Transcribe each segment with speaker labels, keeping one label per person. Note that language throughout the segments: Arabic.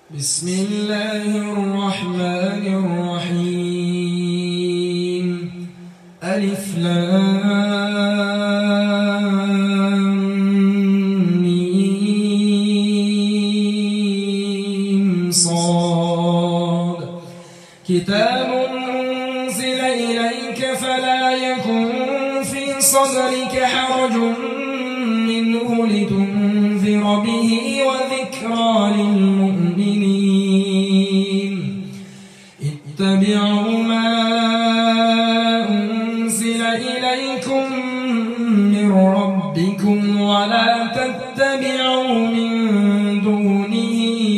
Speaker 1: بسم الله الرحمن الرحيم. ألف لام ميم صاد. كتاب أنزل إليك فلا يكن في صدرك حرج منه لتنذر به وذكرى للمؤمنين. اتبعوا ما أنزل إليكم من ربكم ولا تتبعوا من دونه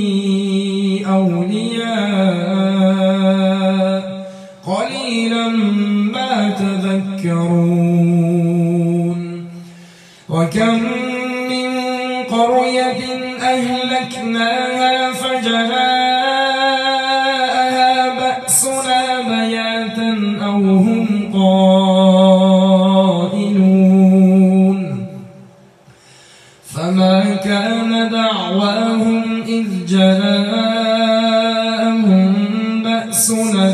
Speaker 1: أولياء قليلا ما تذكرون. وكم من قرية أهلكناها فجاءها بأسنا بياتا أو هم قائلون. فما كان دعواهم إذ جاءهم بأسنا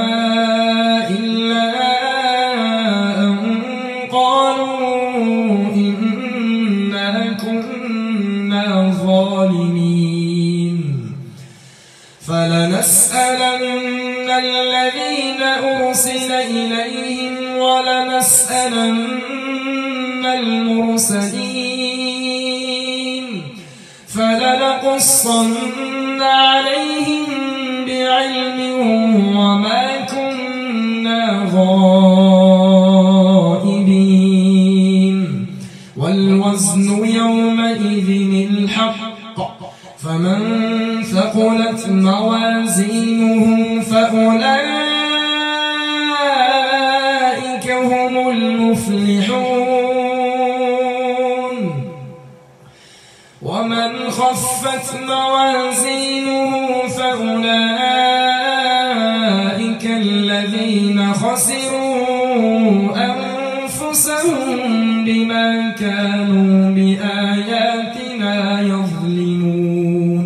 Speaker 1: إلا أن قالوا إنا كنا ظالمين. فلنسألن الذين أرسل إليهم ولنسألن المرسلين. فلنقصن عليهم بعلم وما كنا غائبين. والوزن يومئذ الحق. فمن ثقلت موازينه فأولئك هم المفلحون. ومن خفت موازينه فأولئك الذين خسروا أنفسهم بما كانوا بآياتنا يظلمون.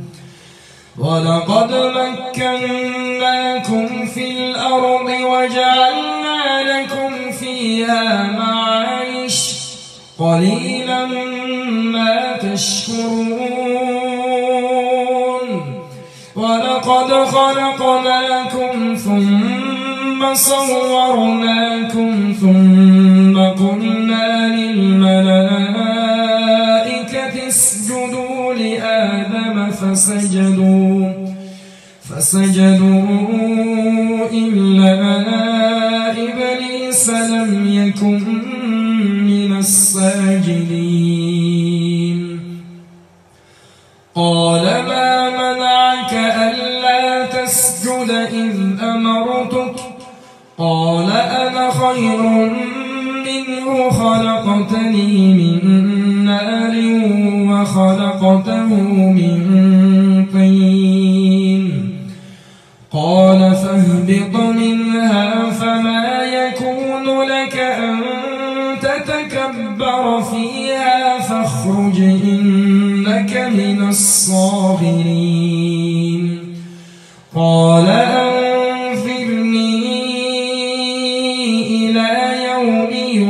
Speaker 1: ولقد مكناكم في الأرض وجعلنا لكم فيها معايش قليلا ما تشكرون. ولقد خلقناكم ثم صورناكم ثم قلنا للملائكة اسجدوا لآدم فسجدوا إلا إبليس لم يكن من الساجدين. قال ما منعك ألا تسجد إذ أمرتك؟ قال أنا خير منه خلقتني من نار وخلقته من طين. قال فاهبط منها فما يكون لك أن تتكبر فيها فاخرج إنك من الصاغرين. قال أنظرني إلى يوم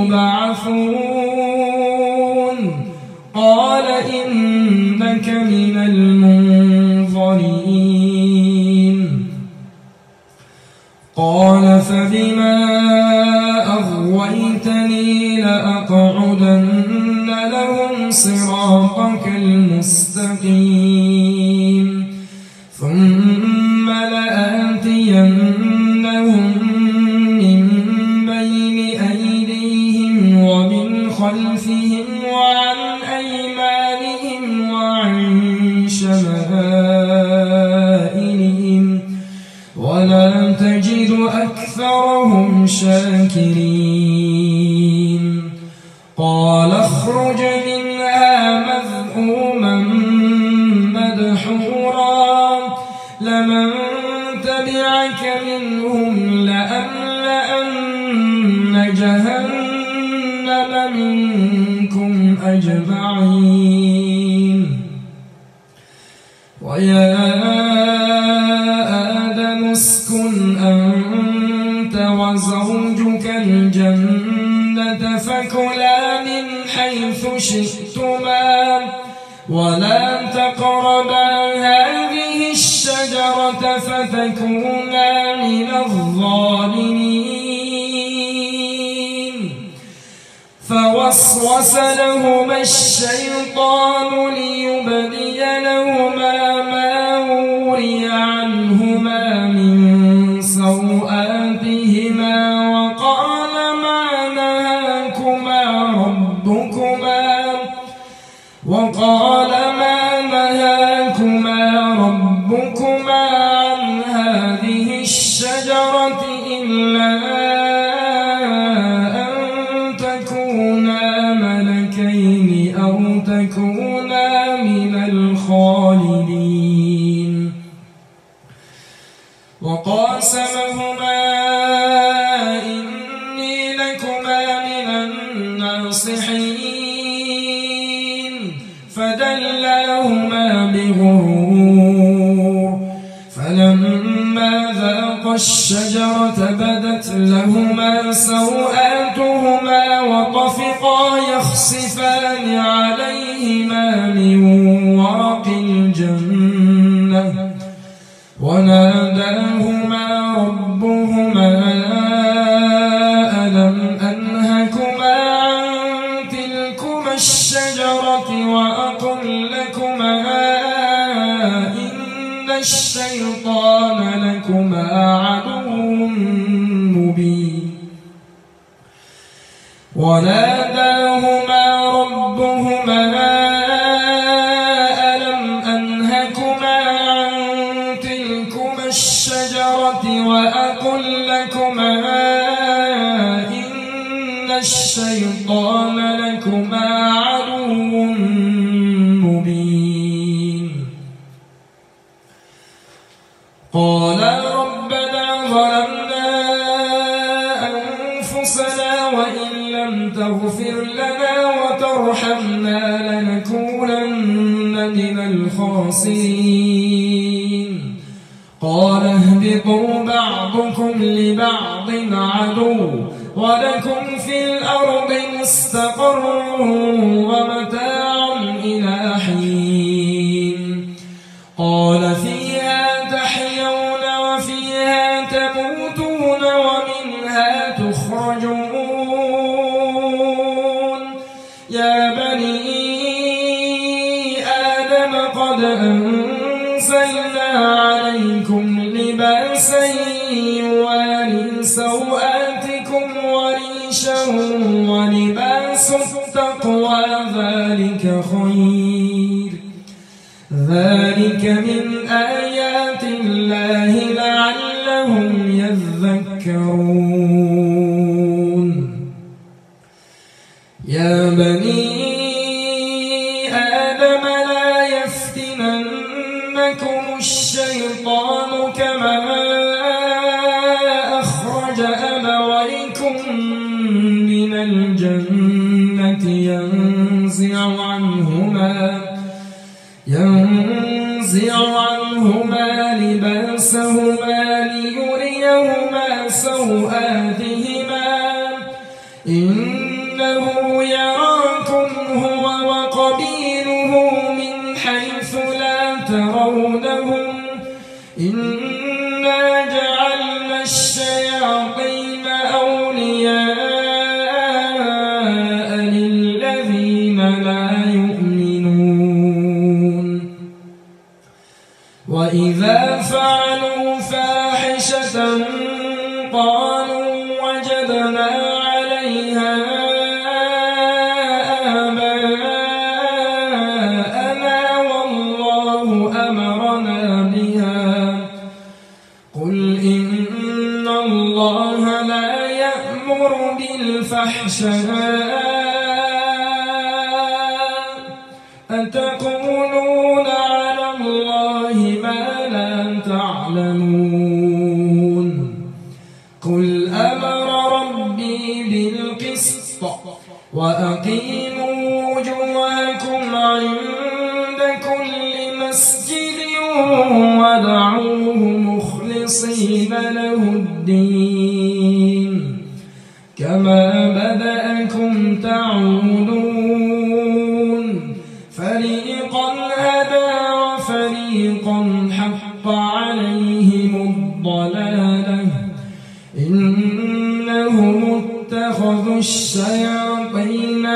Speaker 1: يبعثون. قال إنك من المنظرين. قال فبما أغويتني لأقعدن لهم صراطك المستقيم ثم لآتينهم من بين أيديهم ومن خلفهم وعن أيمانهم وعن شمائلهم ولا تجد أكثرهم شاكرين. قال اخرج منها مذءوما مدحورا لمن تبعك منهم لأملأن جهنم منكم أجمعين. ويا وزوجك الجنة فكلا من حيث شئتما ولا تقربا هذه الشجرة فتكونا من الظالمين. فوسوس لهما الشيطان ليبدي لهما ما وري عنهما من سوآتهما وقال ما نهاكما ربكما عن هذه الشجرة إلا أن تكونا ملكين أو تكونا من الخالدين. وقاسمهما إني لكما من الناصحين فدلاهما بغرور فلما ذاقا الشجرة بدت لهما سوآتهما وطفقا يخصفان عليهما من ورق الجنة وناداهما ربهما ألم أنهكما عن تلكما الشجرة وأقل لكما إن الشيطان لكما عدو مبين. وناداهما ربهما ألم أنهكما عن تلكما الشجرة وأقل لكما إن الشيطان لكما عدو مبين. قالا ربنا ظلمنا أنفسنا وإن لم تغفر لنا وترحمنا لنكونن من الخاسرين. قال اهبطوا بعضكم لبعض عدو ولكم في الأرض مستقر ومتاع إلى حين. قال فيها تحيون وفيها تموتون ومنها تخرجون. يا بني آدم قد أنزلنا عليكم لباسا يواري سوآتكم وريشا ولباس التقوى ذلك خير. ذلك من آيات الله لعلهم يذكرون. يا بني آدم لا يفتننكم الشيطان كما أخرج أبويكم من الجنة ينزع عنهما لباسهما ليريهما سوآتهما إنه يراكم هو وقبيله من حيث لا ترونهم إنا جعلنا الشياطين أولياء للذين لا يؤمنون. وإذا فعلوا فاحشة قالوا وجدنا عليها آباءنا والله أمرنا بها. قل إن الله لا يأمر بالفحشاء أتقولون على الله ما لا تعلمون. قل أمر ربي بالقسط وأقيموا وجوهكم عند كل مسجد ودعوه مخلصين له الدين كما بدأكم تعودون فريقا هدى وفريقا حق عليهم الضلالة إنهم اتخذوا الشياطين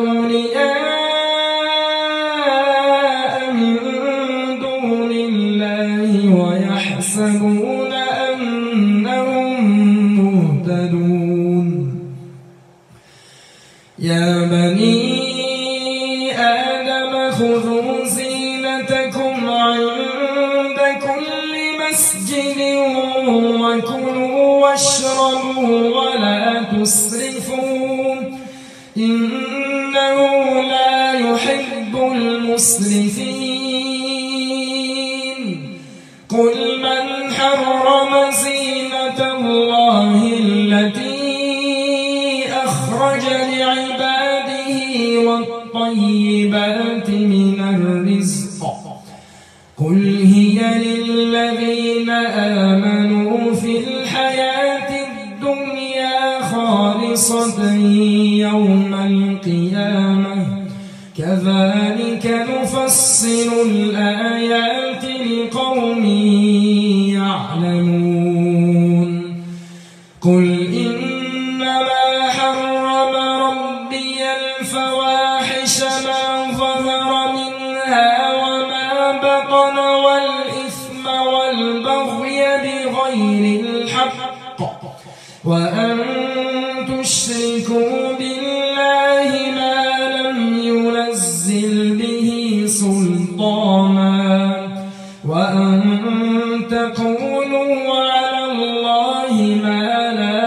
Speaker 1: أولياء من دون الله ويحسبون أنهم مهتدون يا بني آدم خذوا زينتكم عند كل مسجد وكلوا واشربوا ولا تسرفوا إنه لا يحب المسرفين قل من حرم زينة الله التي أخرج لعباده والطيبات من الرزق قل هي للذين آمنوا في الحياة الدنيا خالصة يوم القيامة كذلك نفصل الآيات لقوم يعلمون قل إنما حرم ربي الفواحش ما ظهر منها وما بطن والإثم والبغي بغير الحق وأن تشركوا بالله ما لم ينزل به سلطانا وأن تقولوا على الله ما لا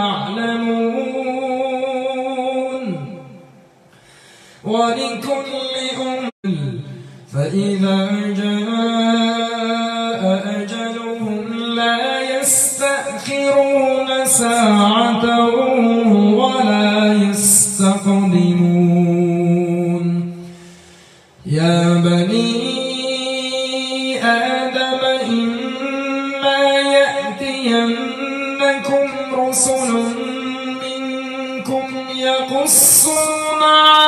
Speaker 1: تعلمون ولكل فإذا جاء أجلهم لا يستأخرون ساعة ولا يستقدمون يا بني آدم إما يأتينكم رسل منكم يقصون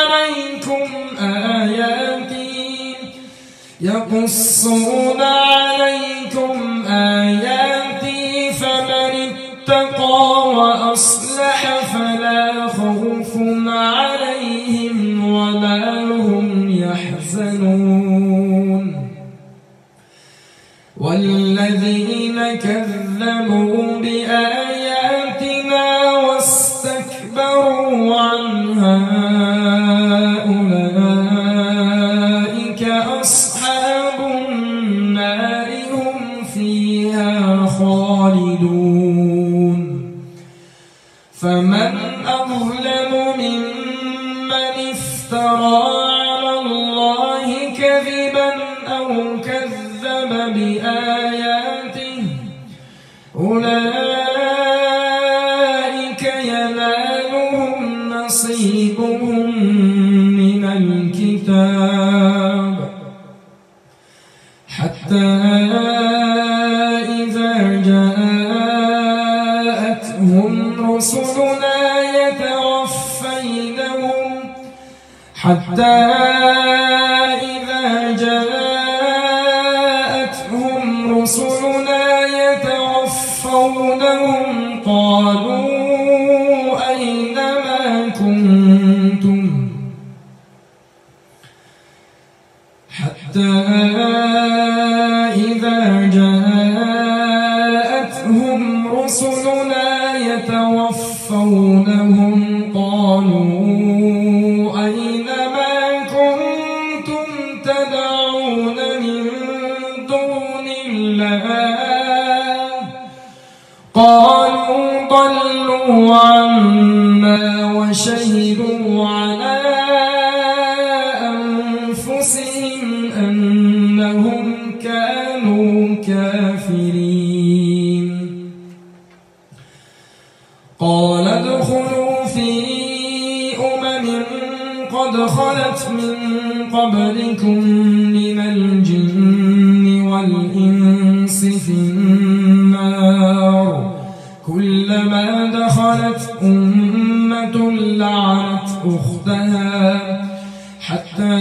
Speaker 1: عليكم آياتي فمن اتقى وأصلح فلا خوف عليهم ولا هم يحزنون والذين كذبوا بآياتنا واستكبروا عنها أولئك أصحاب النار هم فيها خالدون فمن أظلم ممن افترى على الله كذبا أو كذب بآياته أولئك ينالهم نصيبهم من الكتاب حتى إذا جاءتهم رسلنا يتوفونهم قالوا أين ما كنتم حتى إذا جاءتهم رسلنا يتوفونهم قالوا أين ما كنتم تدعون من دون الله قالوا ضلوا عنا وشهدوا على أنفسهم أنهم كانوا كافرين قال ادخلوا في قد خلت من قبلكم من الجن والإنس في النار كلما دخلت أمة لعنت أختها حتى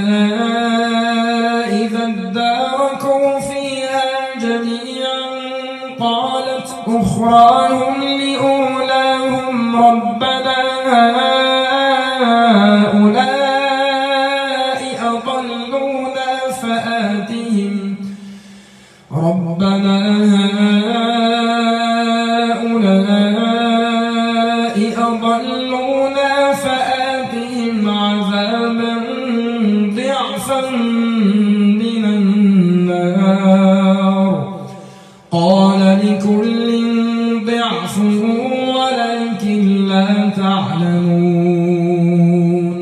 Speaker 1: إذا اداركوا فيها جميعا قالت أخراهم لأولاهم ربنا هؤلاء أضلونا فآتهم عذابا ضعفا من النار قال لكل ضعف ولكن لا تعلمون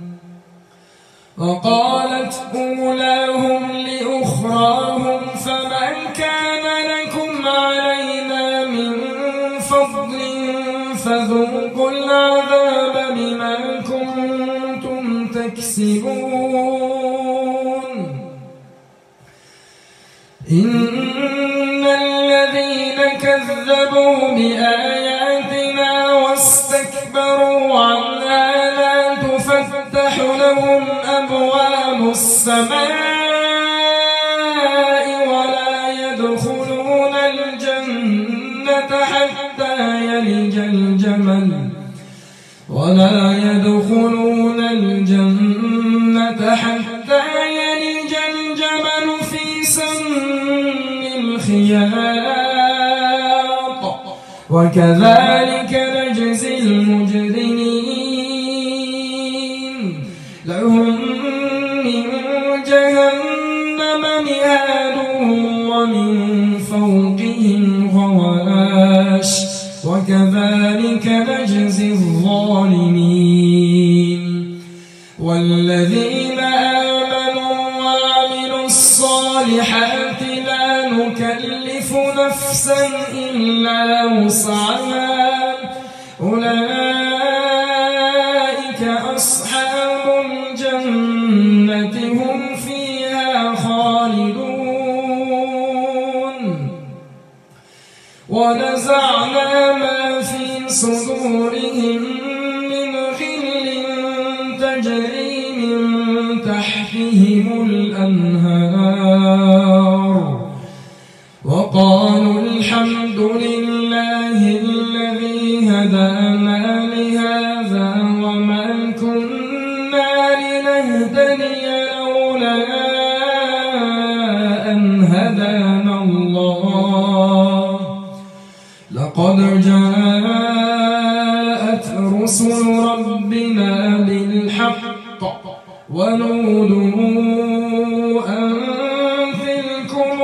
Speaker 1: وقالت أولاهم لأخراهم فمن كان لكم علينا من فضل فذوقوا العذاب بما كنتم تكسبون إن الذين كذبوا بآياتنا واستكبروا عنها لا تفتح لهم أبواب السماء ولا يدخلون الجنة حتى يلج الجمل في سم الخياط وكذلك نجزي المجرمين لهم من جهنم مهاد ومن فوقهم غواش وكذلك نجزي الظالمين والذين آمنوا وعملوا الصالحات لا نكلف نفسا إلا وسعها أولئك أصحاب الجنة هم فيها خالدون ونزعنا ما في صدورهم من غل تجري من تحتهم الأنهار وقالوا الحمد لله الذي هدانا لهذا وما كنا لنهتدي لولا أن هدانا الله لقد جاءت رسل ربنا بالحق ونودوا أن تلكم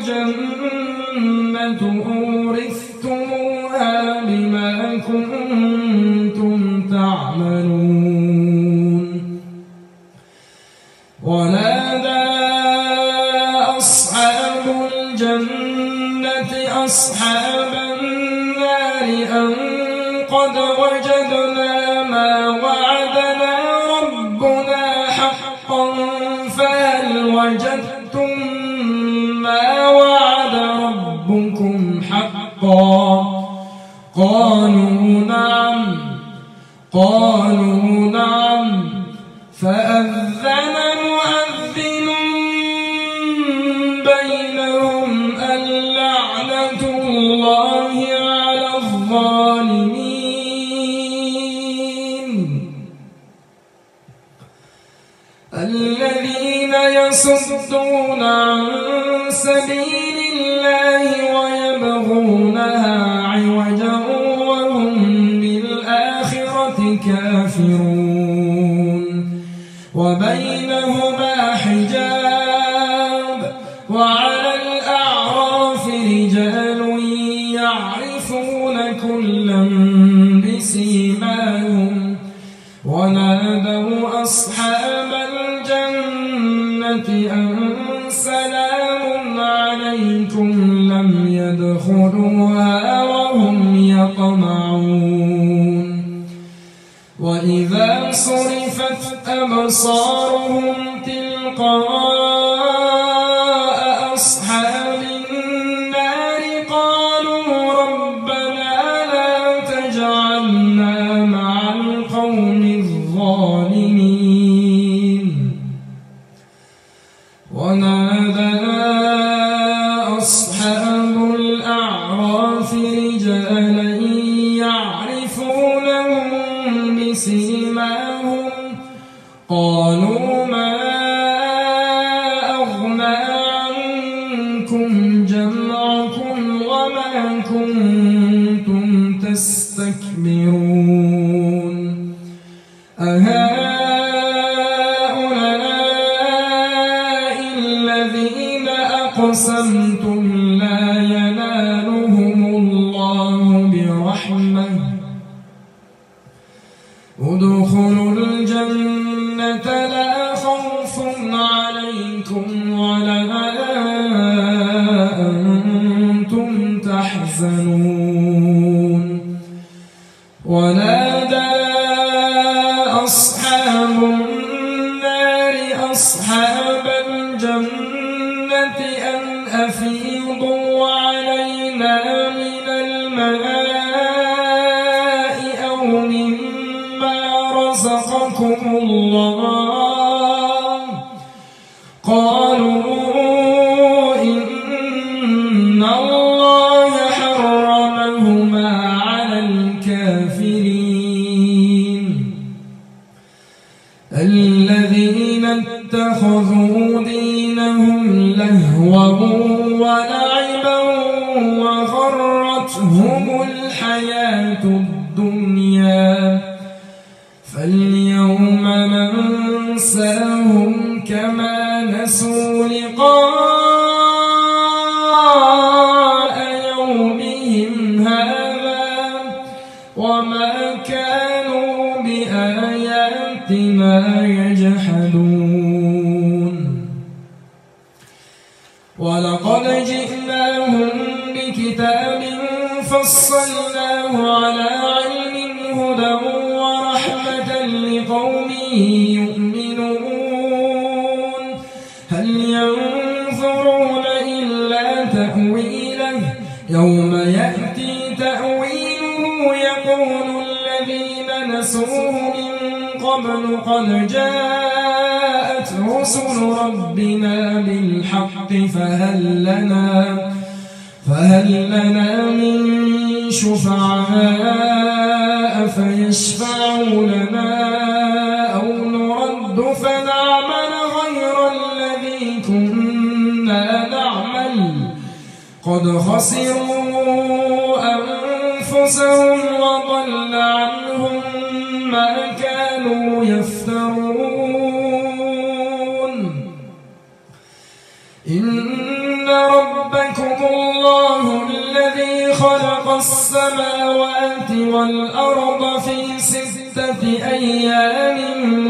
Speaker 1: الجنة أورثتموها بما كنتم تعملون ونادى أصحاب الجنة أصحاب النار أن قد وجدنا ما وعدنا ربنا حقا فهل وجدتم ما وعد ربكم حقا قالوا نعم فأذن مؤذن بينهم اللعنة الله على الظالمين الذين يصدون عن سبيل الله ويبغونها عوجا وهم بالآخرة كافرون وبينهما حجاب وعلى الأعراف رجال يعرفون كلا بسيماهم ونادوا أصحاب الجنة أن سلام عليكم لم يدخلوها وهم يطمعون وإذا صرفت أبصارهم تلقاء أصحاب النار قالوا ربنا لا تجعلنا مع القوم بسيماهم قالوا ما أغنى عنكم جمعكم وما كنتم تستكبرون أهؤلاء الذين أقسمتم لا ينالهم الله برحمة ادخلوا الجنة لا خوف عليكم ولا أنتم تحزنون ونادى أصحاب النار أصحاب الجنة أن أفيضوا علينا من الماء أو مما رزقكم الله قالوا إن الله حرمهما على الكافرين الذين اتخذوا دينهم لهوا ولعبا وغرتهم الحياة الدنيا فاليوم ننساهم كما نسوا لقاء يومهم هذا وما كانوا بآياتنا يجحدون ولقد جئناهم بكتاب فصلناه على علم هدى ورحمة لقوم يؤمنون هل ينظرون إلا تأويله يوم يأتي تأويله يقول الذين نسوه من قبل قد جاءت رسل ربنا بالحق فهل لنا من شفعاء فيشفعوا لنا أو نرد فنعمل غير الذي كنا نعمل قد خسروا أنفسهم وضل عنهم ما كانوا يفترون إن ربكم الله الذي خلق السماوات والأرض في 6 أيام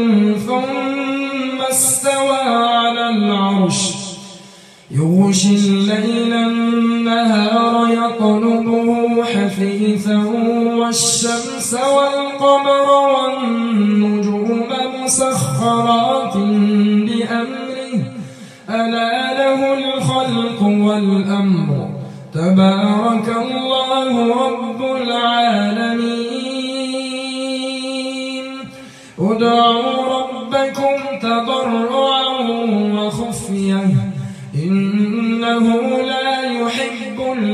Speaker 1: ثم استوى على العرش يغشي الليل النهار يطلبه حثيثا والشمس والقمر والنجوم مسخرات بأمره ألا له الخلق والأمر تبارك الله رب العالمين ادعوا ربكم تضرعا وخفية إنه لا يحب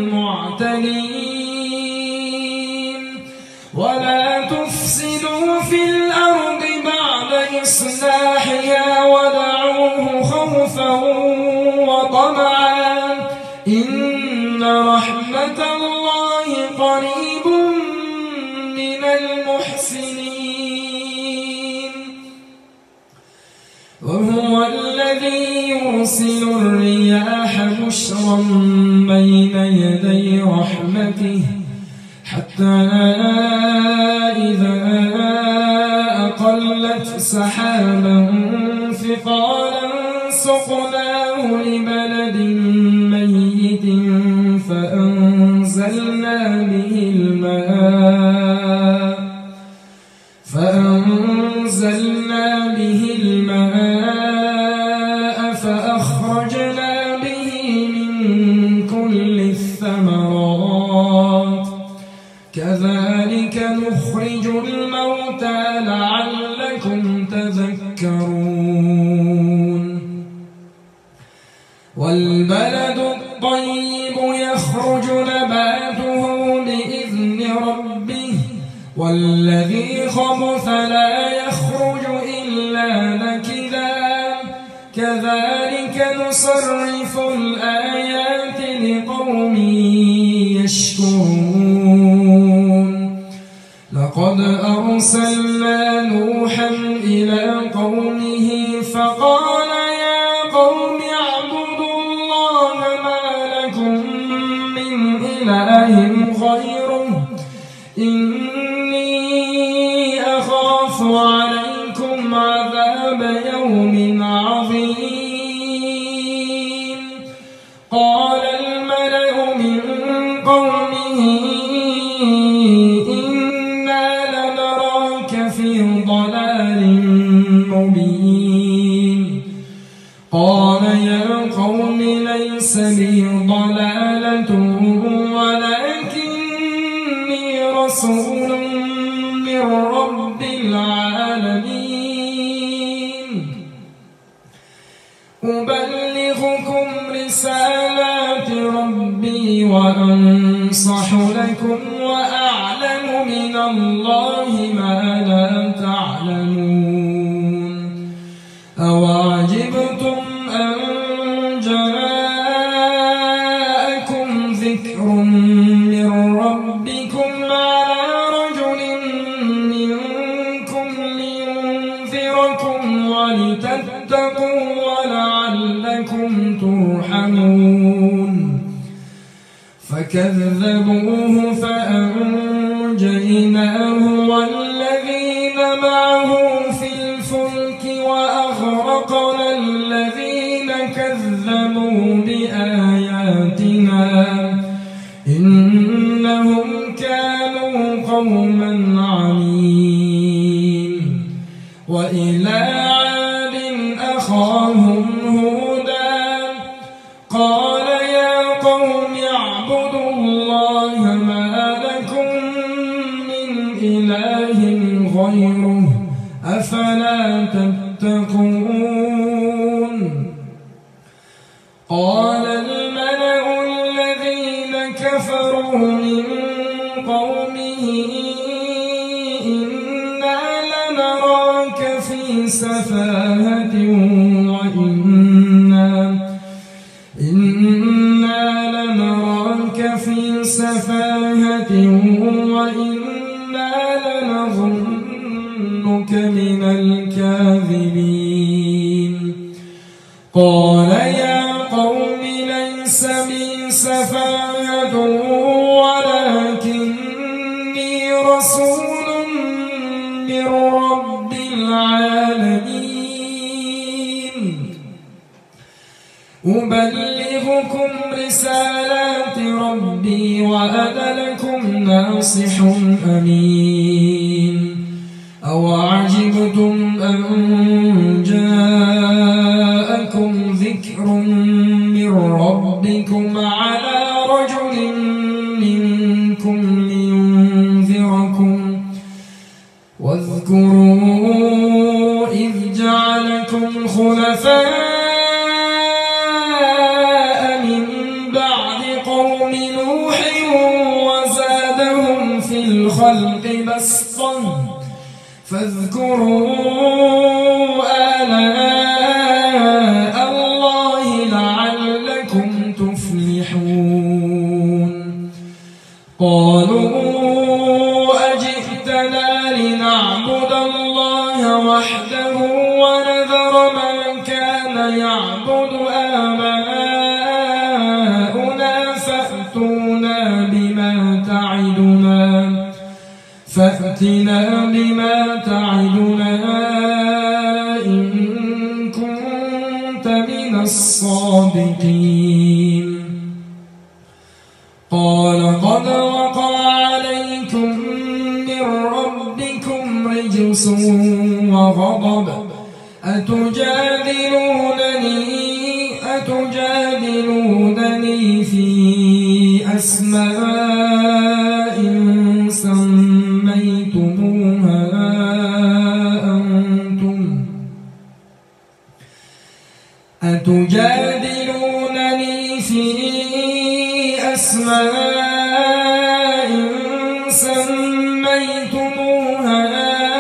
Speaker 1: المعتدين ولا تفسدوا في الأرض بعد إصلاحها ودعوه خوفا وطمعا إن رحمة الله قريب من المحسنين وهو الذي يرسل الرياح بشرا بين يدي رحمته حتى إذا أقلت سحابا ثقالا سقناه لبلد ميت فأنزلنا به الماء فأخرجنا به من كل الثمرات كذلك نخرج الموتى لعلكم تذكرون والبلد الطيب يخرج نباته بإذن ربه والذي الخبث لا يخرج إلا نكدا كذلك نصرف الآيات لقوم يشكرون لقد أرسلنا نوحا إلى قومه فقال يا قوم اعبدوا الله ما لكم من إله غيره إني أخاف عليكم عذاب يوم عظيم قال الملأ من قومه إنا لنراك في ضلال مبين قال يا قوم ليس بي ضلالة ولكني رسول من رب العالمين أبلغكم رسالات ربي وأنصح لكم وأعلم من الله ما لا تعلمون أوعجبتم أن جاءكم ذكر من ربكم على رجل منكم لينذركم ولتتقوا ولعلكم ترحمون فكذبوه فأنجيناه والذين معه في الفلك وأغرقنا الذين كذبوا بآياتنا إنهم كانوا قوما عمين وإلى عاد أخاهم هودا قال يا قوم اعبدوا الله ما لكم من إله غيره أفلا تتقون قال الملأ الذين كفروا من قومه إنا لنراك في سفاهة وإنا لنراك في سفاهة وإنا لنظنك من الكاذبين قال يا قوم ليس بي سفاهة ولكني رسول من رب العالمين أبلغكم رسالات ربي وأنا لكم ناصح أمين أوعجبتم أن جاءكم ذكر من ربكم على رجل منكم لينذركم واذكروا إذ جعلكم خلفاء من بعد قوم نوح وزادهم في الخلق بسطا فاذكروا آلاء الله لعلكم تفلحون قالوا أجئتنا لنعبد الله وحده ونذر ما كان يعبد آباؤنا فأتنا بما تعدنا إن كنت من الصادقين قال قد وقع عليكم من ربكم رجس وغضب أتجادلونني في أسماء سميتموها أنتم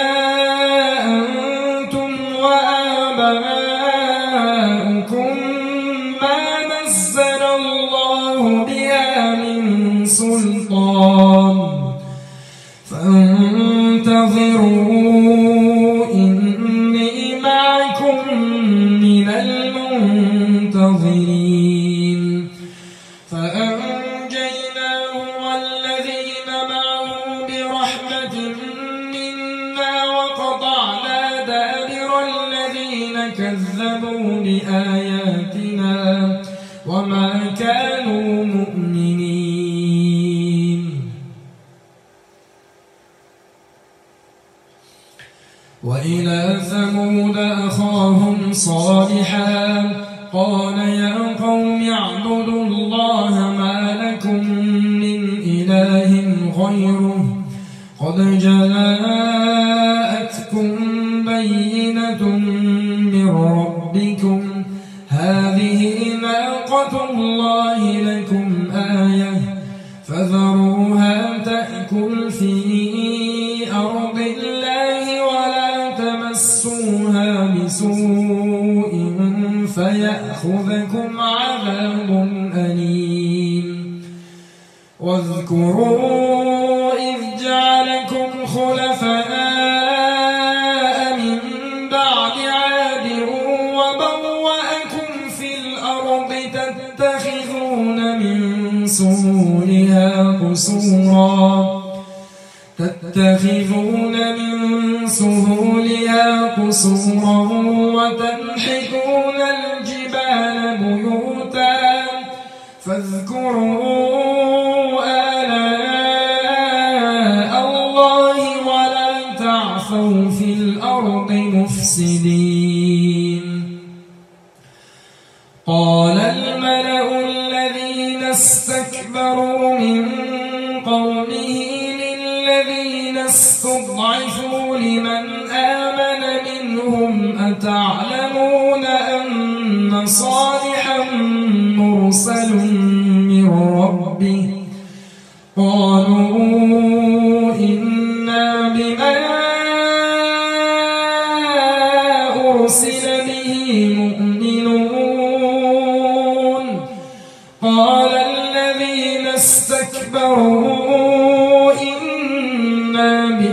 Speaker 1: كذبوا بآياتنا وما كانوا مؤمنين. وإلى ثمود أخاهم صالحا قال يا قوم اعبدوا الله ما لكم من إله غيره قد جاءتكم بينة من ربكم هذه ناقة الله لكم آية فذروها تأكل في أرض الله ولا تمسوها بسوء فيأخذكم عذاب أليم. واذكروا إذ جعلكم خلفاء من بعد عاد وبوأكم في الأرض تتخذون من سهولها قصورا وتنحتون الجبال بيوتا فاذكروا آلاء الله ولا تعثوا في الأرض مفسدين. قال الملأ الذين استكبروا من قومه للذين استضعفوا لمن آمن منهم أتعلمون أن صالحا مرسل من ربه قالوا إنا بما أرسل به مؤمنون. قال الذين استكبروا إنا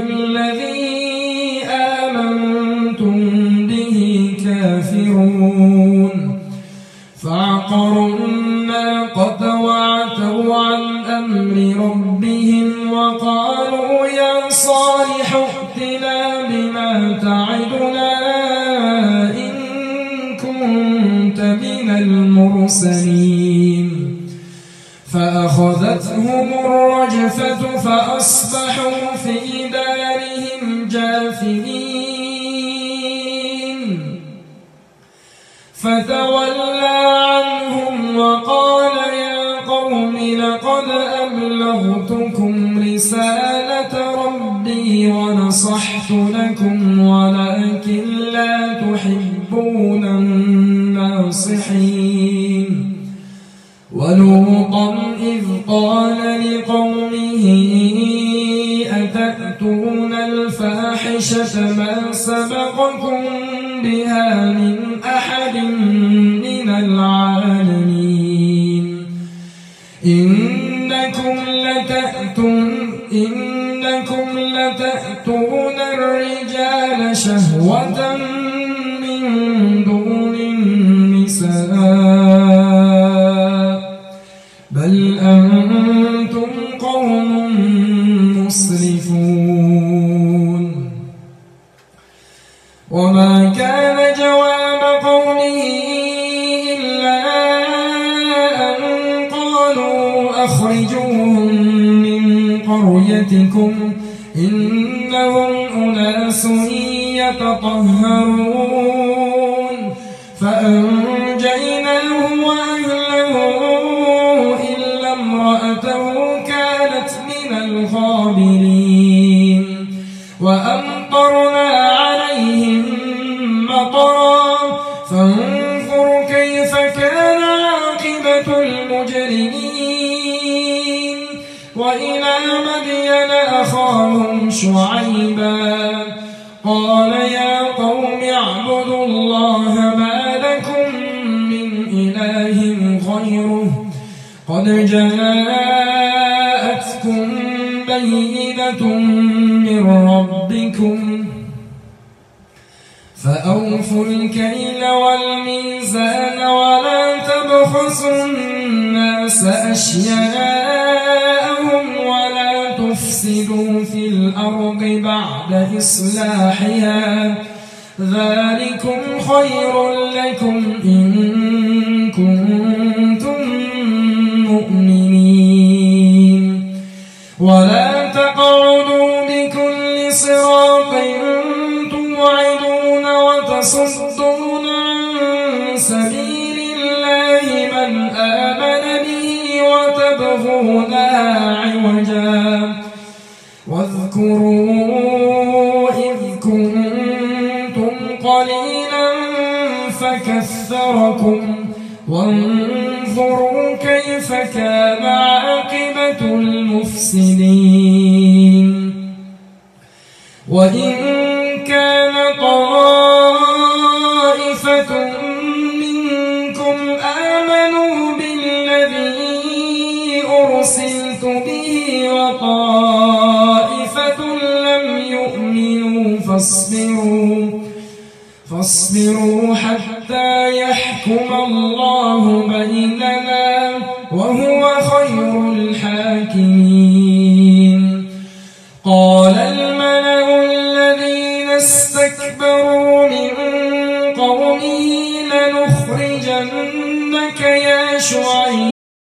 Speaker 1: بالذي آمنتم به كافرون. فعقروا الناقة وعتوا عن أمر ربهم وقالوا يا صالح ائتنا بما تعدنا إن كنت من المرسلين. فأخذتهم الرجفة فأصبحوا في دارهم جاثمين. فتولى عنهم وقال يا قوم لقد أبلغتكم رسالة ربي ونصحت لكم ولكن لا تحبون الناصحين. ولوطا إذ قال لقومه أتأتون الفاحشة ما سبقكم بها من أحد من العالمين إنكم لتأتون الرجال شهوة من دون النساء بل أنتم قوم مسرفون. وما كان جواب قومه إلا أن قالوا أخرجوهم من قريتكم إنهم أناس يتطهرون. فأنجيناه وأهله إلا امرأته كانت من الغابرين. وأمطرنا عليهم مطرا فانظر كيف كان عاقبة المجرمين. وإلى مدين أخاهم شعيبا قال يا قوم اعبدوا الله ما لكم من إله غيره قد جاءتكم بينة من ربكم فأوفوا الكيل والميزان ولا تبخسوا الناس أشياءهم ولا تفسدوا في الأرض بعد إصلاحها ذلكم خير لكم إن كنتم مؤمنين ولا تقعدوا بكل صراط توعدون وتصدون عن سبيل الله من آمن به وتبغونها عوجا واذكروا إذ كنتم قليلا فكثركم وانظروا كيف كان عاقبة المفسدين وإن كان طائفة منكم آمنوا بالذي أرسلت به وطائفة لم يؤمنوا فاصبروا حتى يحكم الله بيننا وهو خير الحاكمين قال الملأ الذين استكبروا من قومه لنخرجنك يا شعيب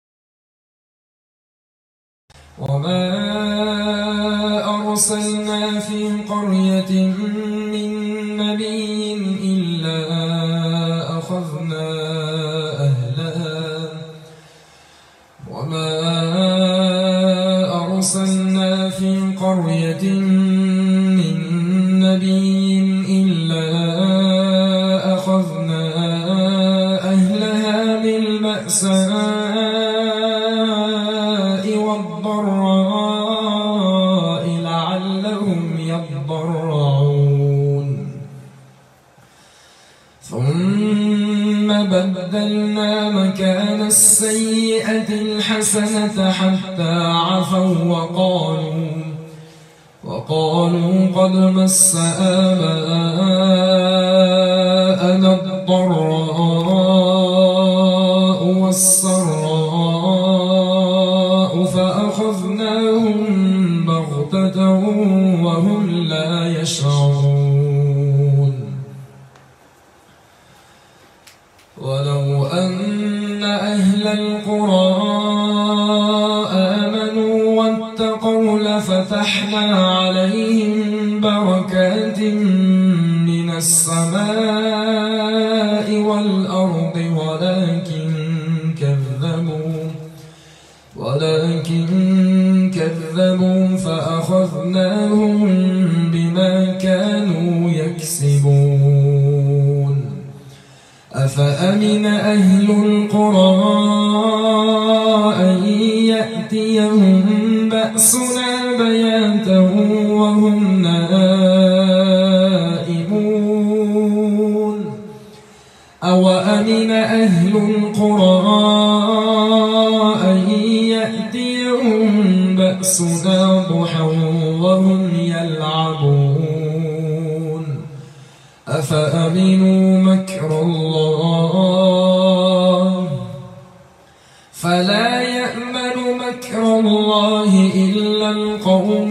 Speaker 1: وما أرسلنا في قرية من نبي إلا أخذنا أهلها بالبأساء والضراء لعلهم يضرعون ثم بدلنا مكان السيئة الحسنة حتى عفوا وقالوا قد مس آباءنا الضراء والسراء فأخذناهم بغتة وهم لا يشعرون ولو أن أهل القرى آمنوا واتقوا لفتحنا عليهم بركات من السماء والأرض ولكن كذبوا فأخذناهم بما كانوا يكسبون أفأمن أهل القرى أن يأتيهم بأسنا بياتا وهم نائمون أوأمن أهل القرى أن يأتيهم بأسنا ضحى وهم يلعبون أفأمنوا مكر الله فلا يأمن مكر الله إلا القوم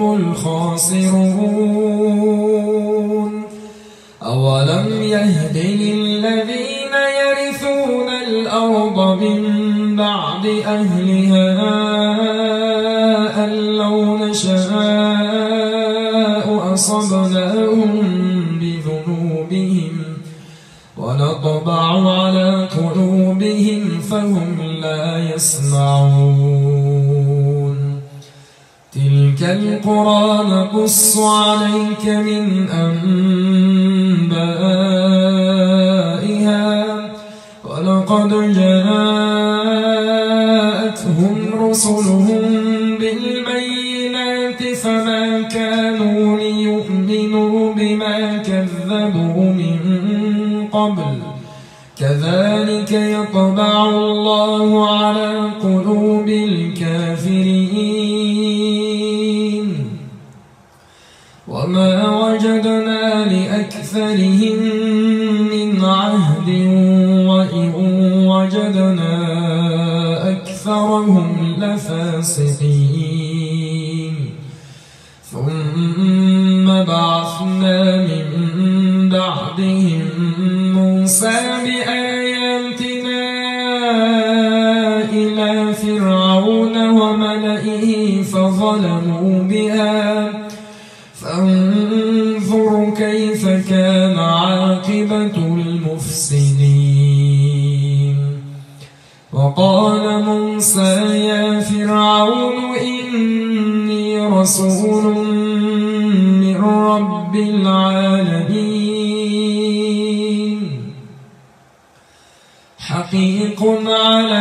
Speaker 1: الخاسرون أولم يهد للذين يرثون الأرض من بعد أهلها أن لو نشاء أصبناهم بذنوبهم ونطبع على قلوبهم فهم لا يسمعون تلك القرى نقص عليك من أنبائها ولقد جاءتهم رسلهم بالبينات فما كانوا ليؤمنوا بما كذبوا من قبل كذلك يطبع الله على قلوب الكافرين وما وجدنا لأكثرهم من عهد وإن وجدنا أكثرهم لفاسقين ثم بعثنا من بعدهم موسى بآياتنا إلى فرعون وملئه فظلموا بها فانظر كيف كان عاقبة المفسدين. وقال موسى يا فرعون إني رسول من رب العالمين حقيق على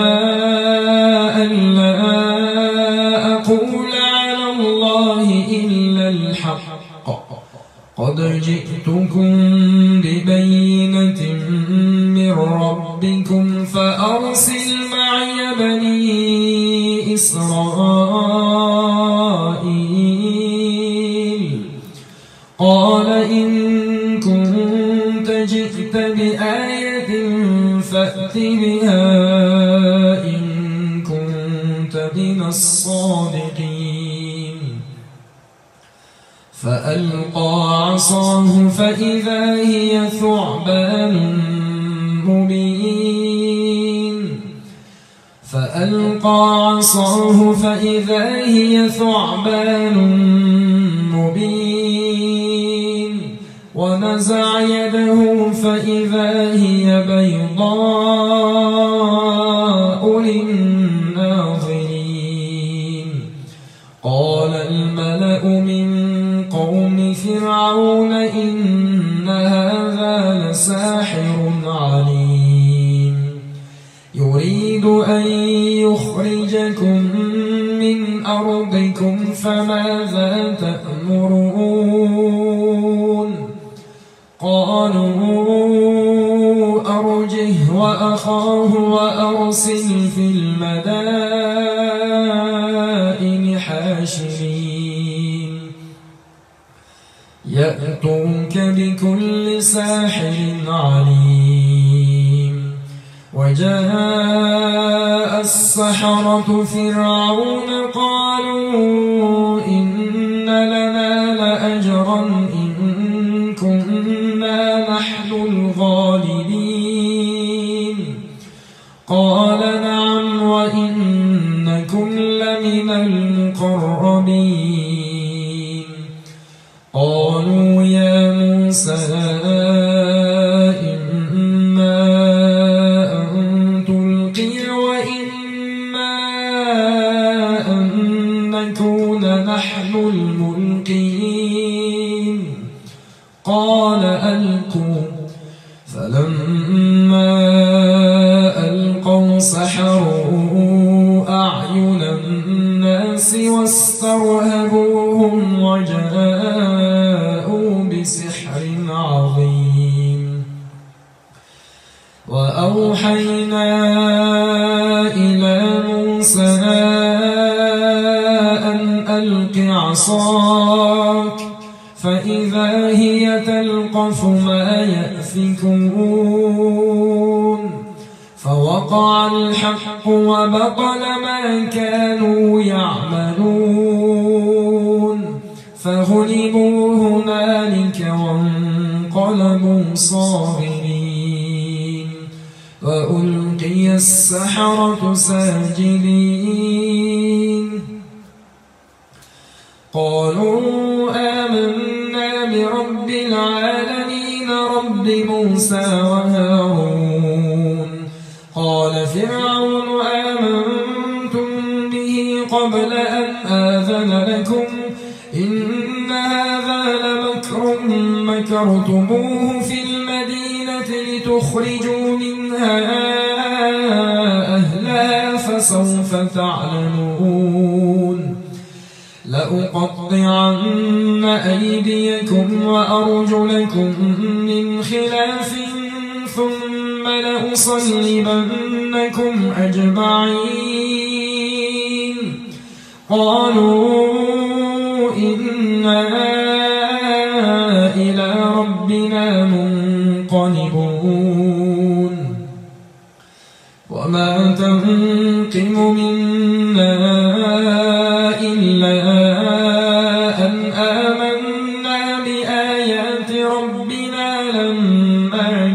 Speaker 1: أن لا أقول على الله إلا الحق قد جئتكم ببينة من ربكم فأرسل معي بني إسرائيل. قال إن كنت جئت بآية فأت بها إن كنت من الصادقين. فألقى عصاه فإذا هي ثعبان مبين. فألقى عصاه فإذا هي ثعبان مبين ونزع يده فإذا هي بيضاء للناظرين. قال الملأ من قوم فرعون إن هذا لساحر عليم يريد أن يخرجكم من أرضكم فماذا تأمرون. قالوا أرجه وأخاه وأرسل في المدائن حاشرين يأتوك بكل ساحر عليم. وجاء السحرة فرعون قالوا إن لنا لأجرا إن كنا نحن الغالبين. قال نعم وإنكم لمن المقربين. قالوا يا موسى إما أن تلقي وإما أن نكون نحن الملقين. قال ألقوا. فلما ألقوا سحروا أعين الناس واسترهبوهم وجاءوا بسحر عظيم. وأوحينا إلى موسى أن ألق عصاك فإذا هي تلقف ما يأفكون. فوقع الحق وبطل ما كانوا يعملون فغلبوا هنالك وانقلبوا صاغرين. وألقي السحرة ساجدين قالوا آمنا برب العالمين رب موسى وهارون. قال فرعون آمنتم به قبل أن آذن لكم إن هذا لمكر مكرتموه في المدينة لتخرجوا منها أهلها فسوف تعلمون. لأقطعن أيديكم وأرجلكم من خلاف ثم لأصلبنكم أجمعين. قالوا إنا إلى ربنا منقلبون. وما تنقم منا إلا أن آمنا بآيات ربنا ربنا لما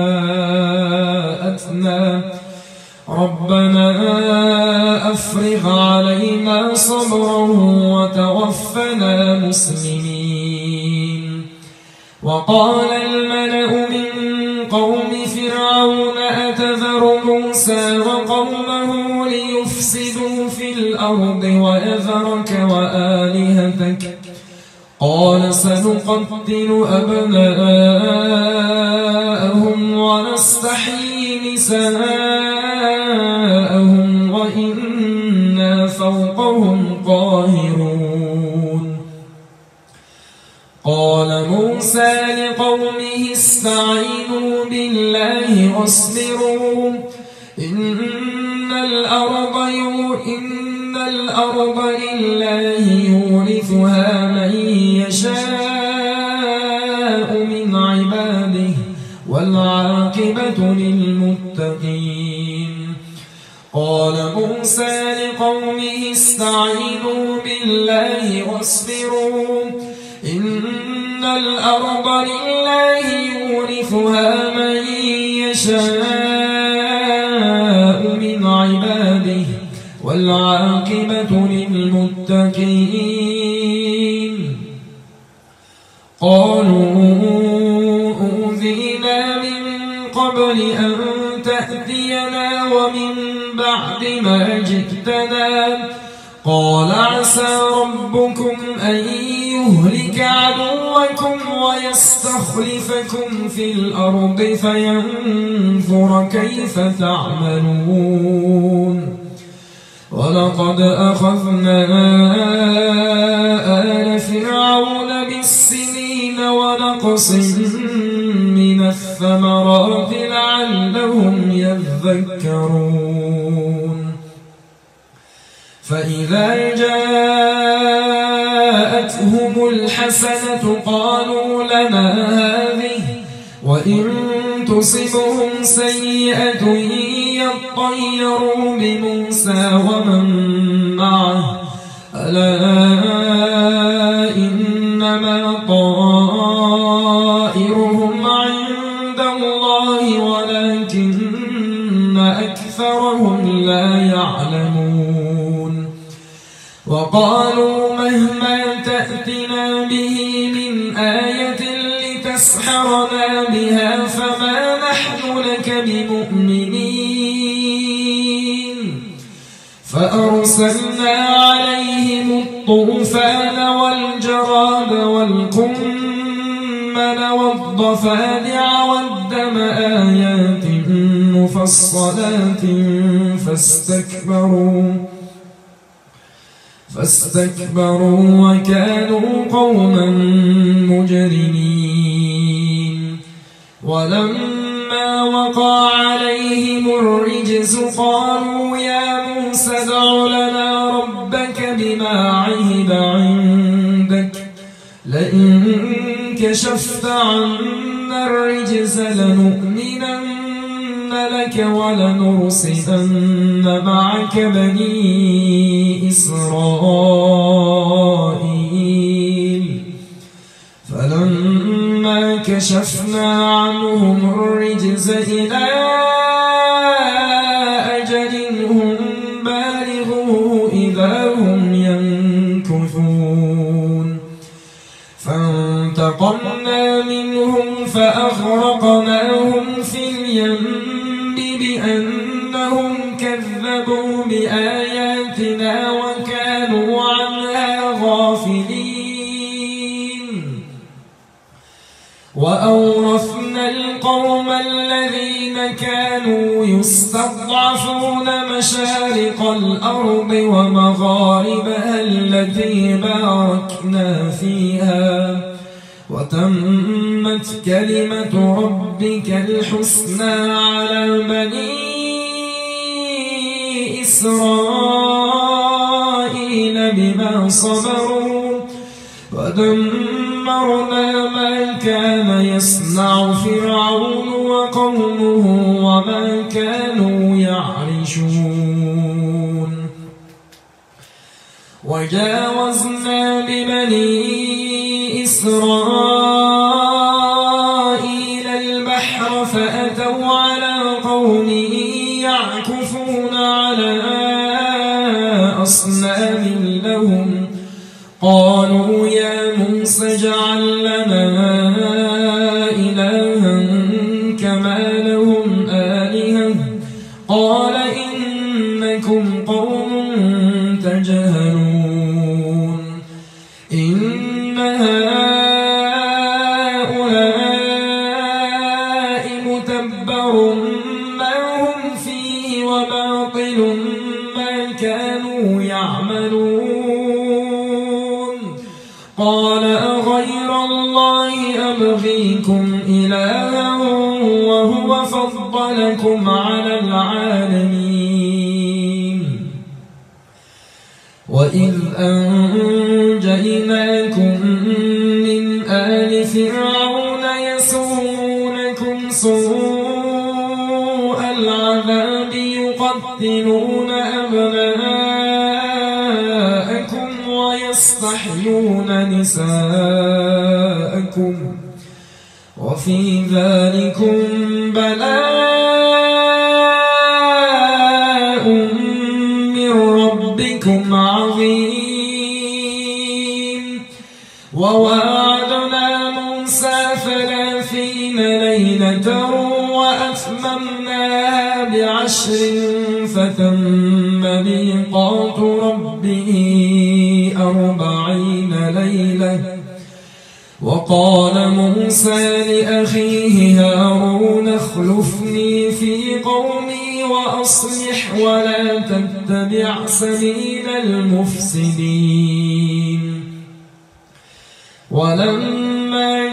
Speaker 1: جاءتنا ربنا أفرغ علينا صبرا وتوفنا مسلمين. وقال الملأ من قوم فرعون أتذر موسى وقومه ليفسدوا في الأرض ويذرك وآلهتك قال سنقتل أبناءهم ونستحيي نساءهم وإنا فوقهم قاهرون. قال موسى لقومه استعينوا بالله واصبروا إن الأرض لله يورثها من يشاء من عباده والعاقبة للمتقين. قال موسى لقومه استعينوا بالله واصبروا إن الأرض لله يورثها من يشاء من عباده والعاقبة للمتقين. قالوا أوذينا من قبل أن تأتينا ومن بعد ما جئتنا قال عسى ربكم أن يهلك عدوكم ويستخلفكم في الأرض فينظر كيف تعملون. ولقد أخذنا آل فرعون بالسنين ونقص من الثمرات لعلهم يذكرون. فإذا جاءتهم الحسنة قالوا لنا هذه وإن تصبهم سيئة يطيروا بموسى ومن معه ألا إنما طائرهم عند الله ولكن أكثرهم لا يعلمون. وقالوا مهما تأتنا به من آية لتسحرنا بها فما نحن لك بمؤمنين. فأرسلنا عليهم الطوفان والجراد والقمل والضفادع والدم آيات مفصلات فاستكبروا وكانوا قوما مجرمين. ولما وقع عليهم الرجز قالوا يا موسى ادع لنا ربك بما عهد عندك لئن كشفت عنا الرجز لنؤمنن لك ولنرسلن معك بني إسرائيل. فلما كشفنا عنهم الرجز إلى أجل هم بالغوه إذا هم ينكثون. فانتقمنا منهم فأغرقناهم في اليم بأنهم كذبوا بآياتنا وكانوا عنها غافلين. وأورثنا القوم الذين كانوا يستضعفون مشارق الأرض ومغاربها التي باركنا فيها وتمت كلمة ربك الحسنى على بني إسرائيل بما صبروا ودمرنا ما كان يصنع فرعون وقومه وما كانوا يعرشون. وجاوزنا ببني إسرائيل إلها كما لهم آلهة قال إنكم قوم تجهلون إن هؤلاء متبر ما هم فيه وباطل ما كانوا يعملون قال أغير الله أبغيكم إلها وهو فضلكم على العالمين وإذ أنجيناكم من آل فرعون يسومونكم سوء العذاب يقتلون أبناءكم ويستحيون نساءكم وفي ذلكم بلاء من ربكم عظيم وواعدنا موسى 30 ليلة وأتممناها ب10 فتم ميقات ربه 40 ليلة وقال موسى لأخيه هارون اخلفني في قومي وأصلح ولا تتبع سبيل المفسدين ولما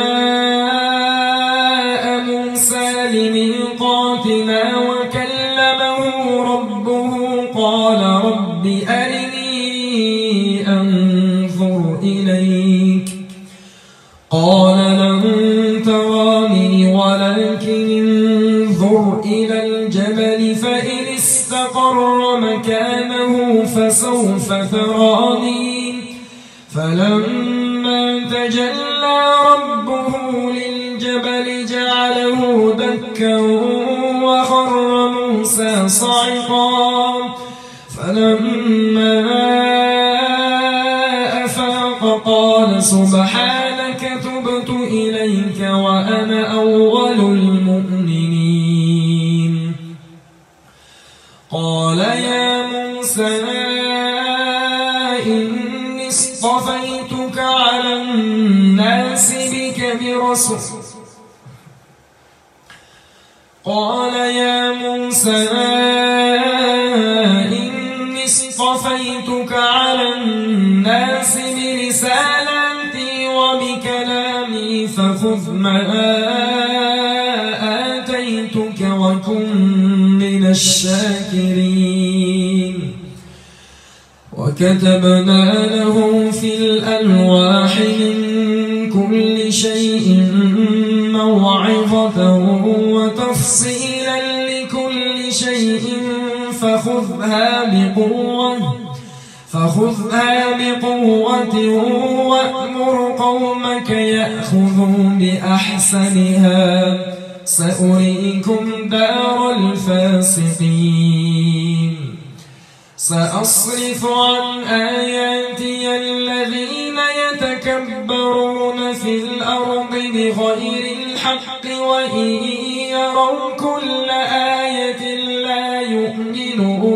Speaker 1: جاء موسى لميقاتنا وكلمه ربه قال رب أرني أنظر إليك قال لن تراني ولكن انظر إلى الجبل فإن استقر مكانه فسوف تراني فلما تجلى ربه للجبل جعله دكا وخر موسى صعقا فلما أفاق قال سبحانك تبت إليك وأنا أول المؤمنين قال يا موسى إني اصطفيتك على الناس برسالتي وبكلامي فخذ ما آتيتك وكن من الشاكرين وكتبنا له في الألواح من كل شيء موعظة وتفصيلا لكل شيء فخذها بقوة وأمر قومك يأخذوا بأحسنها سأريكم دار الفاسقين سأصرف عن آياتي الذين يتكبرون في الأرض بغير الحق وإن يروا كل آية لا يؤمنوا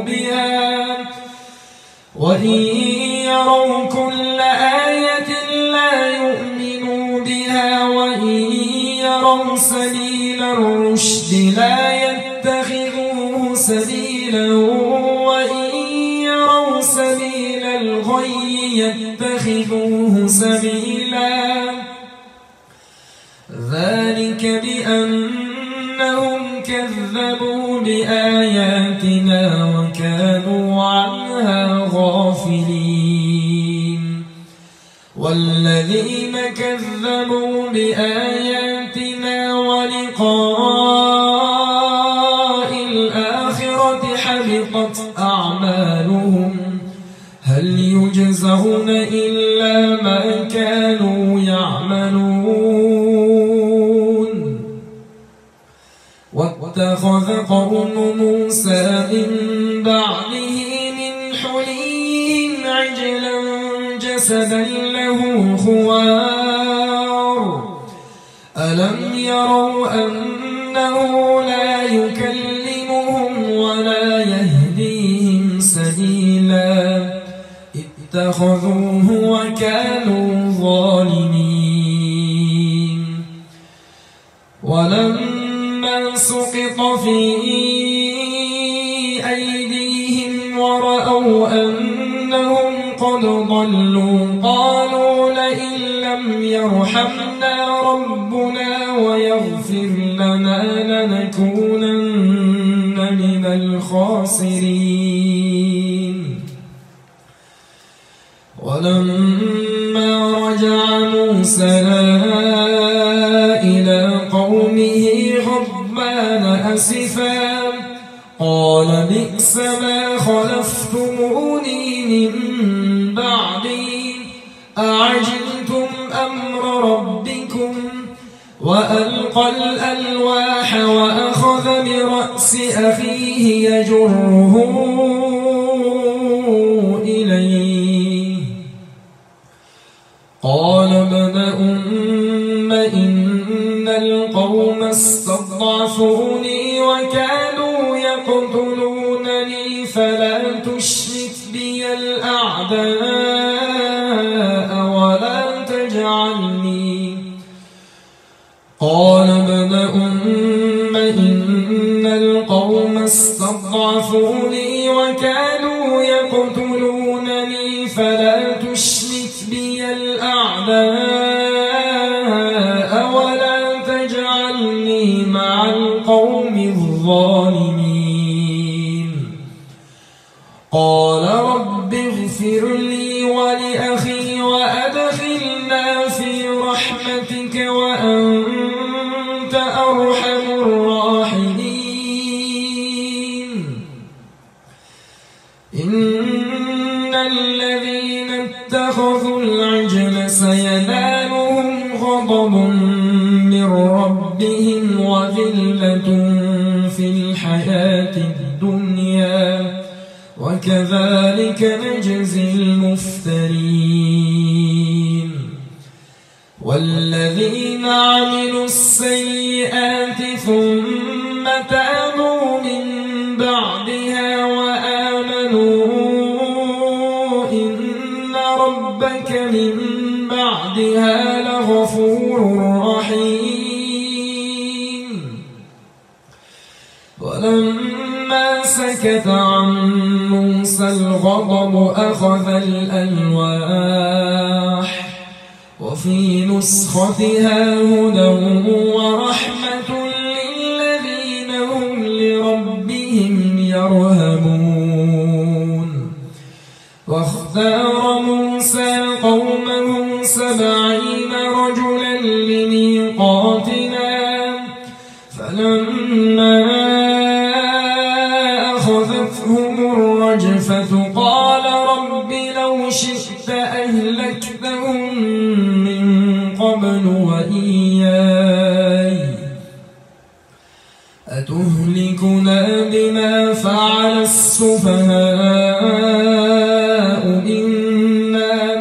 Speaker 1: بها وإن يروا سبيل الرشد لا يتخذوه سبيلا وإن يروا سبيل الغي يتخذوه سبيلا ذلك بأنهم كذبوا بآياتنا وكانوا عنها غافلين والذين كذبوا بآياتنا ولقاء الآخرة حبطت أعمالهم هل يجزون إلا ما كانوا يعملون واتخذ قوم موسى من بعده من حليهم عجلا جسدا له خوار ألم يروا أنه لا يكلمهم ولا يهديهم سبيلا اتخذوه وكانوا ظالمين ولما سقط في أيديهم ورأوا أنهم قد ضلوا قالوا لئن لم يرحمنا ربنا ويغفر لنا لنكونن من الخاسرين ولما رجع موسى إلى قومه غضبان أسفا قال بئس ما خلفتموني من بعدي أعجلتم أمر ربكم وألقى الألواح وأخذ برأس أخيه يجره إليه قال ابن أم إن القوم استضعفوني وكانوا يقتلونني فلا تشرك بي الأعداء ولا تجعلني قال ابن أم إن القوم استضعفوني وكانوا يقتلونني فلا تشرك بي الأعداء ولا تجعلني مع القوم الظالمين قال رب اغفر لي ولأخي وأدخلنا في رحمتك وأنت أرحم الراحمين إن الذين اتخذوا العجل سينالهم غضب من ربهم وذلة في الحياة الدنيا وكذلك نجزي المفترين والذين عملوا السيئات ثم تابوا من بعدها وآمنوا إن ربك من بعدها لغفور رحيم ولما سكت عن موسى الغضب أخذ الألواح وفي نسختها هدى ورحمة للذين هم لربهم يرهبون واختار موسى قومه 70 رجلا لميقاتنا فلما أخذتهم الرجفة قال رب لو شئت أهلكتهم من قبل وإياي أتهلكنا بما فعل السفهاء منا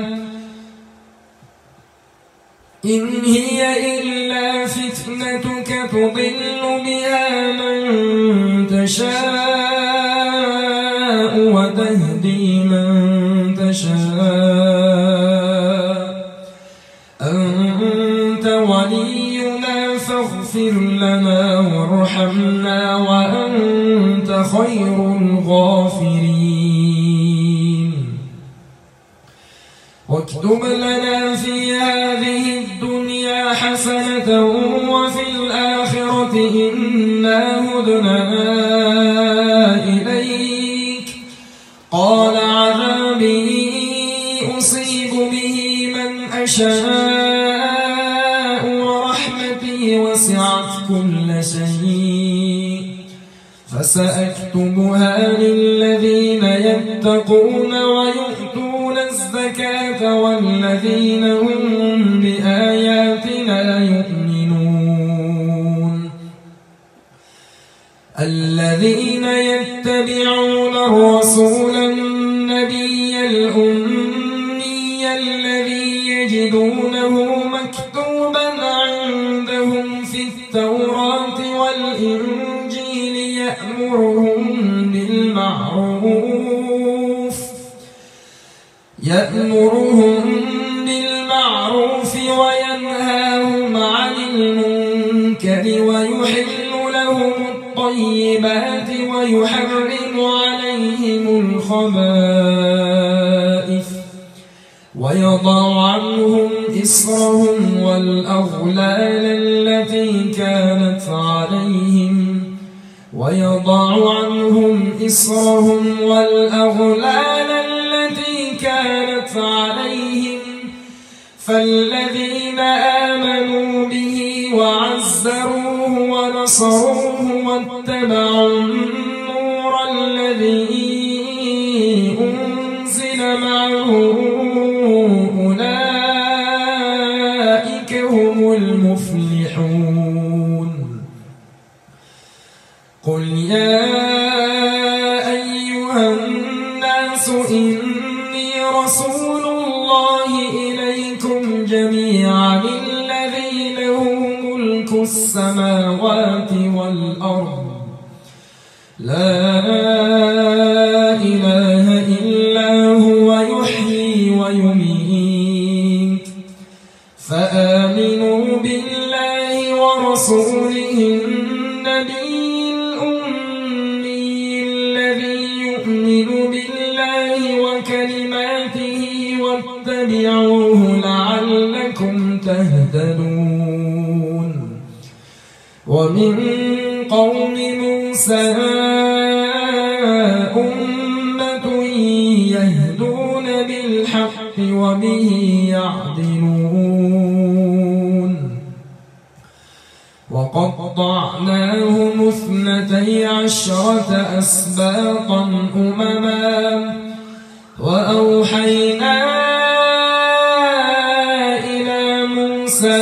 Speaker 1: إن هي إلا فتنتك تضل بها من تشاء وتهدي من تشاء أنت ولينا فاغفر لنا وارحمنا وأنت خير الغافرين واكتب لنا في هذه الدنيا حسنة وفي الآخرة إنا هدنا إليك قال عذابي أصيب به من أشاء ورحمتي وسعت كل شيء فسأكتبها للذين يتقون ويؤتون الزكاة والذين هم بآياتنا يؤمنون الذين يتبعون الرسول النبي الأمي الذي يجدونه مكتوبا عنده في التوراة والإنجيل يأمرهم بالمعروف وينهاهم عن المنكر ويحل لهم الطيبات ويحرم عليهم الخبائث ويضع عنهم إصرهم والأغلال التي كانت عليهم فالذين آمنوا به وعزروه ونصروه واتبعوا النور الذي أنزل معه أولئك هم المفلحون. قل يا أيها الناس إني رسول الله إليكم جميعا الذي له ملك السماوات والأرض لا إله إلا هو يحيي ويميت فآمنوا بالله ورسوله النبي الأمي الذي يؤمن بالله وكلماته واتبعوه لعلكم تهتدون. ومن قوم موسى أمة يهدون بالحق وبه يعدلون. وقطعناهم 12 أسباطا أمما وأوحينا إلى موسى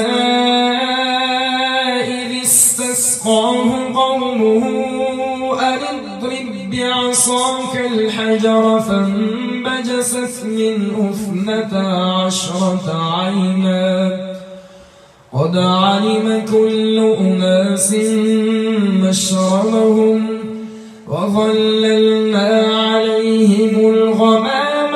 Speaker 1: إذ استسقاه قومه أن اضرب بعصاك الحجر فانبجست منه 12 عينا قد علم كل أناس مشربهم وظللنا عليهم الغمام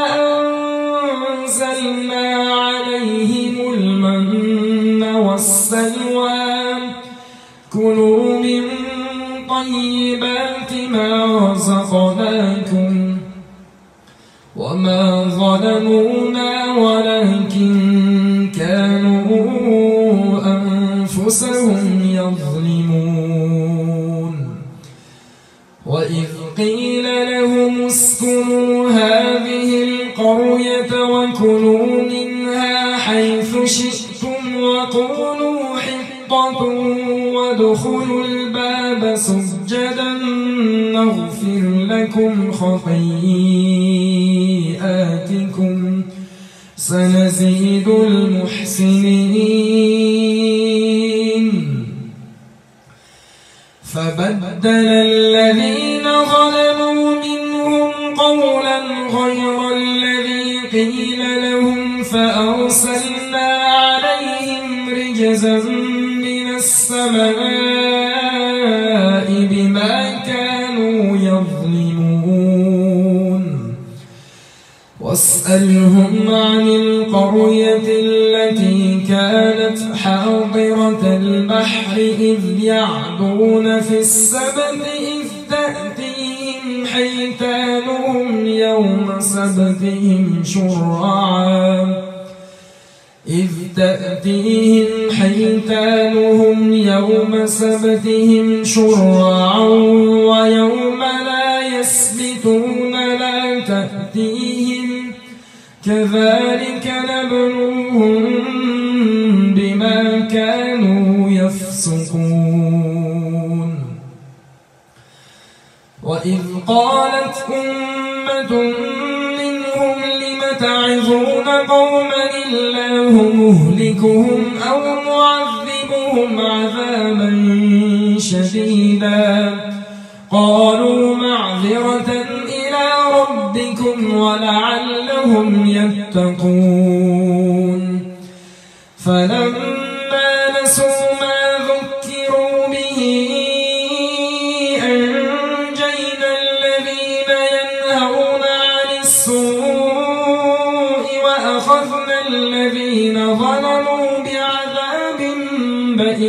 Speaker 1: وأنزلنا عليهم المن والسلوى كلوا من طيبات ما رزقناكم وما ظلمونا ولكن كانوا أنفسهم يظلمون. وإذ قيل لهم اسكنوا هذه القرية وكلوا منها حيث شئتم وقولوا حطة وادخلوا الباب سجدا نغفر لكم خطيئاتكم سنزيد المحسنين. فبدل الذين ظلموا منهم قولا غير الذي قيل لهم فأرسلنا عليهم رجزا من السماء بما كانوا يظلمون. واسألهم عن القرية التي كانت حاضرة البحر إذ يعدون في السبت إذ تأتيهم حيتانهم يوم سبتهم شرعا ويوم لا يسبتون لا تأتيهم كذلك نبلوهم بما كانوا يفسقون. وإذ قالت أمة منهم لم تعظون قوما الله مهلكهم أو معذبهم عذابا شديدا قالوا معذرة إلى ربكم ولعلهم يتقون. فلما نسوا ما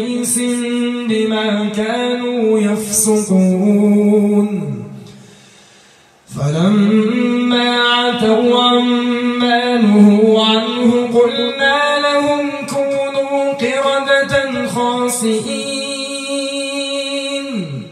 Speaker 1: رجيس بما كانوا يفسقون فلما عتوا عما نهوا عنه قلنا لهم كونوا قردة خاسئين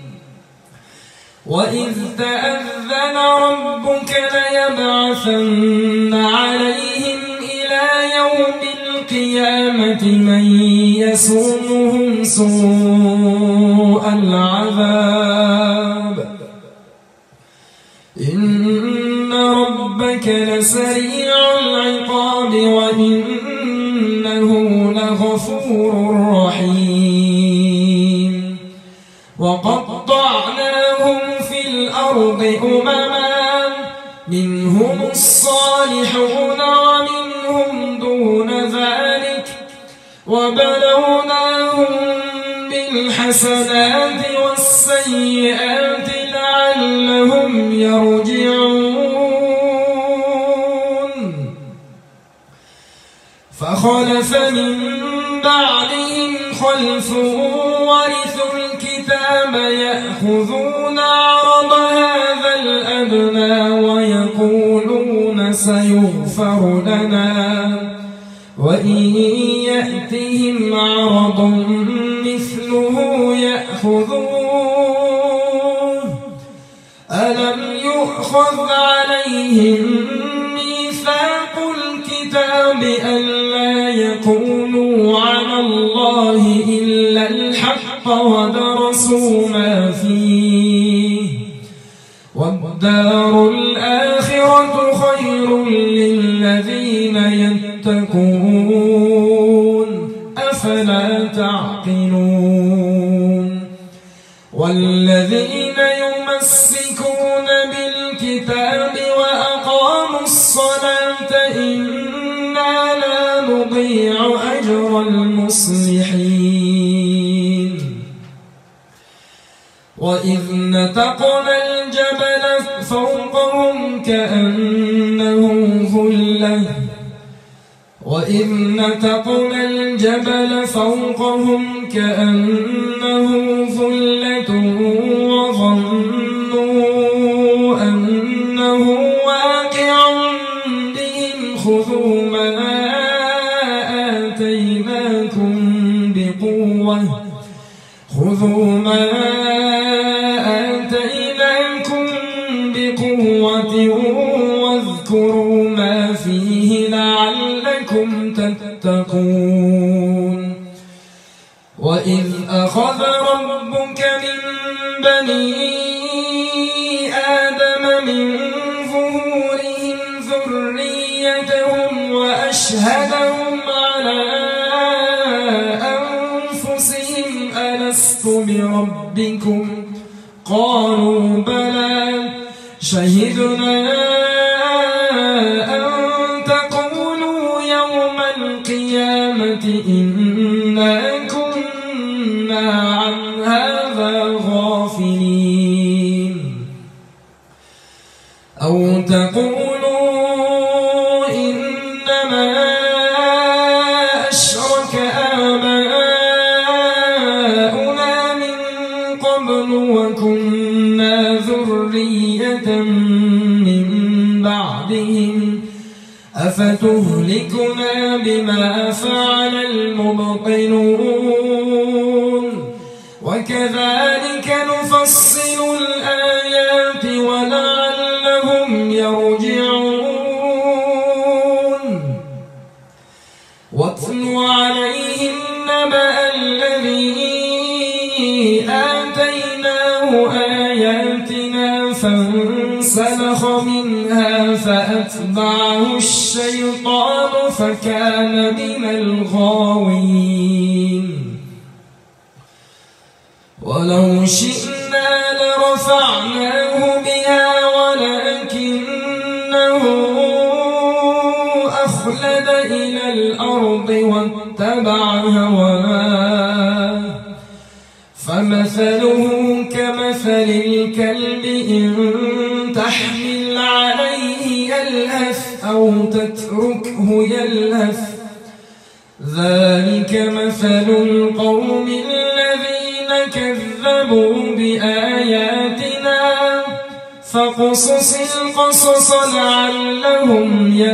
Speaker 1: وإذ تأذن ربك ليبعثن عليهم إلى يوم القيامة من يسومهم سوء العذاب إن ربك لسريع العقاب وإنه لغفور رحيم وقطعناهم في الأرض أمما منهم الصالحون ومنهم دون ذلك وبلوناهم بالحسنات والسيئات لعلهم يرجعون فخلف من بعدهم خلف ورثوا الكتاب يأخذون عرض هذا الأدنى ويقولون سيغفر لنا وإن يأتهم عرض مثله يأخذوه ألم يؤخذ عليهم ميثاق الكتاب ألا يقولوا على الله إلا الحق ودرسوا ما فيه والدار الآخرة خير للذين يتقون أفلا تعقلون والذين يمسكون بالكتاب وأقاموا الصلاة إنا لا نضيع أجر المصلحين وإذ نتقنا الجبل فوقهم كأنه ظلة وإذ نتقنا الجبل فوقهم كأنه ظلة وظنوا أنه واقع بهم خذوا ما آتيناكم بقوة واذكروا ما فيه لعلكم تتقون وإذ أخذ ربك من بني آدم من ظهورهم ذريتهم وأشهدهم على أنفسهم ألست بربكم قالوا بلى شهدنا أن تقولوا يوم القيامة إنا كنا عن هذا غافلين أو تقولوا إنما أشرك آباؤنا من قبل وكنا ذرية من بعدهم أفتهلكنا بما فعل المبطلون وكذلك نفصل الآيات ولعلهم يرجعون واتل عليهم نبأ الذي آتيناه آياتنا فانسلخ منها فأتبعه الشيطان فكان من الغاوين ولو شئنا لرفعناه بها ولكنه أخلد إلى الأرض واتبع هواه فمثله كمثل الكلب إن تحمل عليه يلهث أو تتركه يلهث ذلك مثل القوم الذين كذبوا بآياتنا فاقصص القصص لعلهم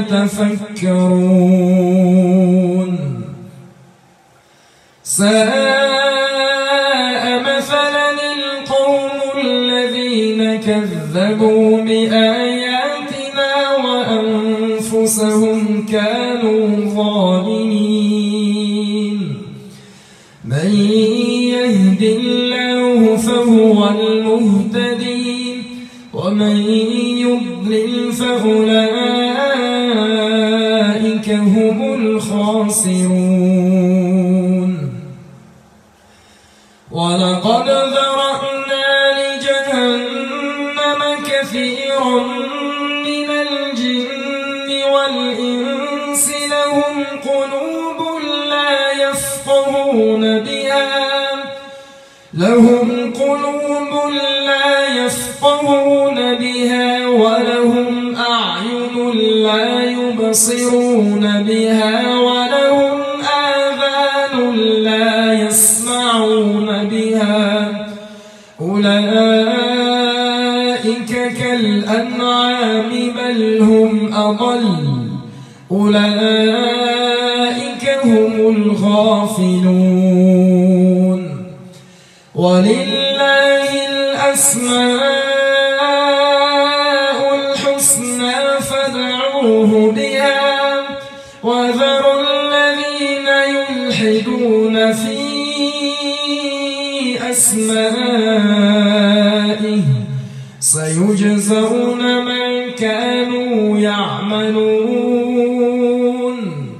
Speaker 1: يتفكرون ساء مثلا القوم الذين كذبوا بآياتنا وأنفسهم كانوا ظالمين من يهد الله فهو المهتدي ومن يضلل فأولئك هم الخاسرون ولقد ذرأنا لجهنم كثيرا من الجن والإنس لهم قلوب لا يفقهون بها ولهم أعين لا يبصرون بها ولهم آذان لا يسمعون بها أولئك كالأنعام بل هم أضل أولئك هم الغافلون ولله الأسماء الحسنى فادعوه بها وذروا الذين يلحدون في أسمائه سيجزون ما كانوا يعملون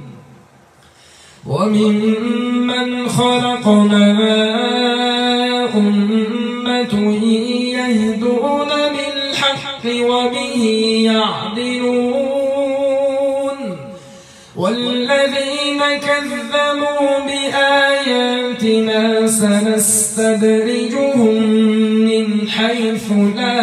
Speaker 1: وممن خلقنا أمة يهدون بالحق وبه يعدلون والذين كذبوا بآياتنا سنستدرجهم من حيث لا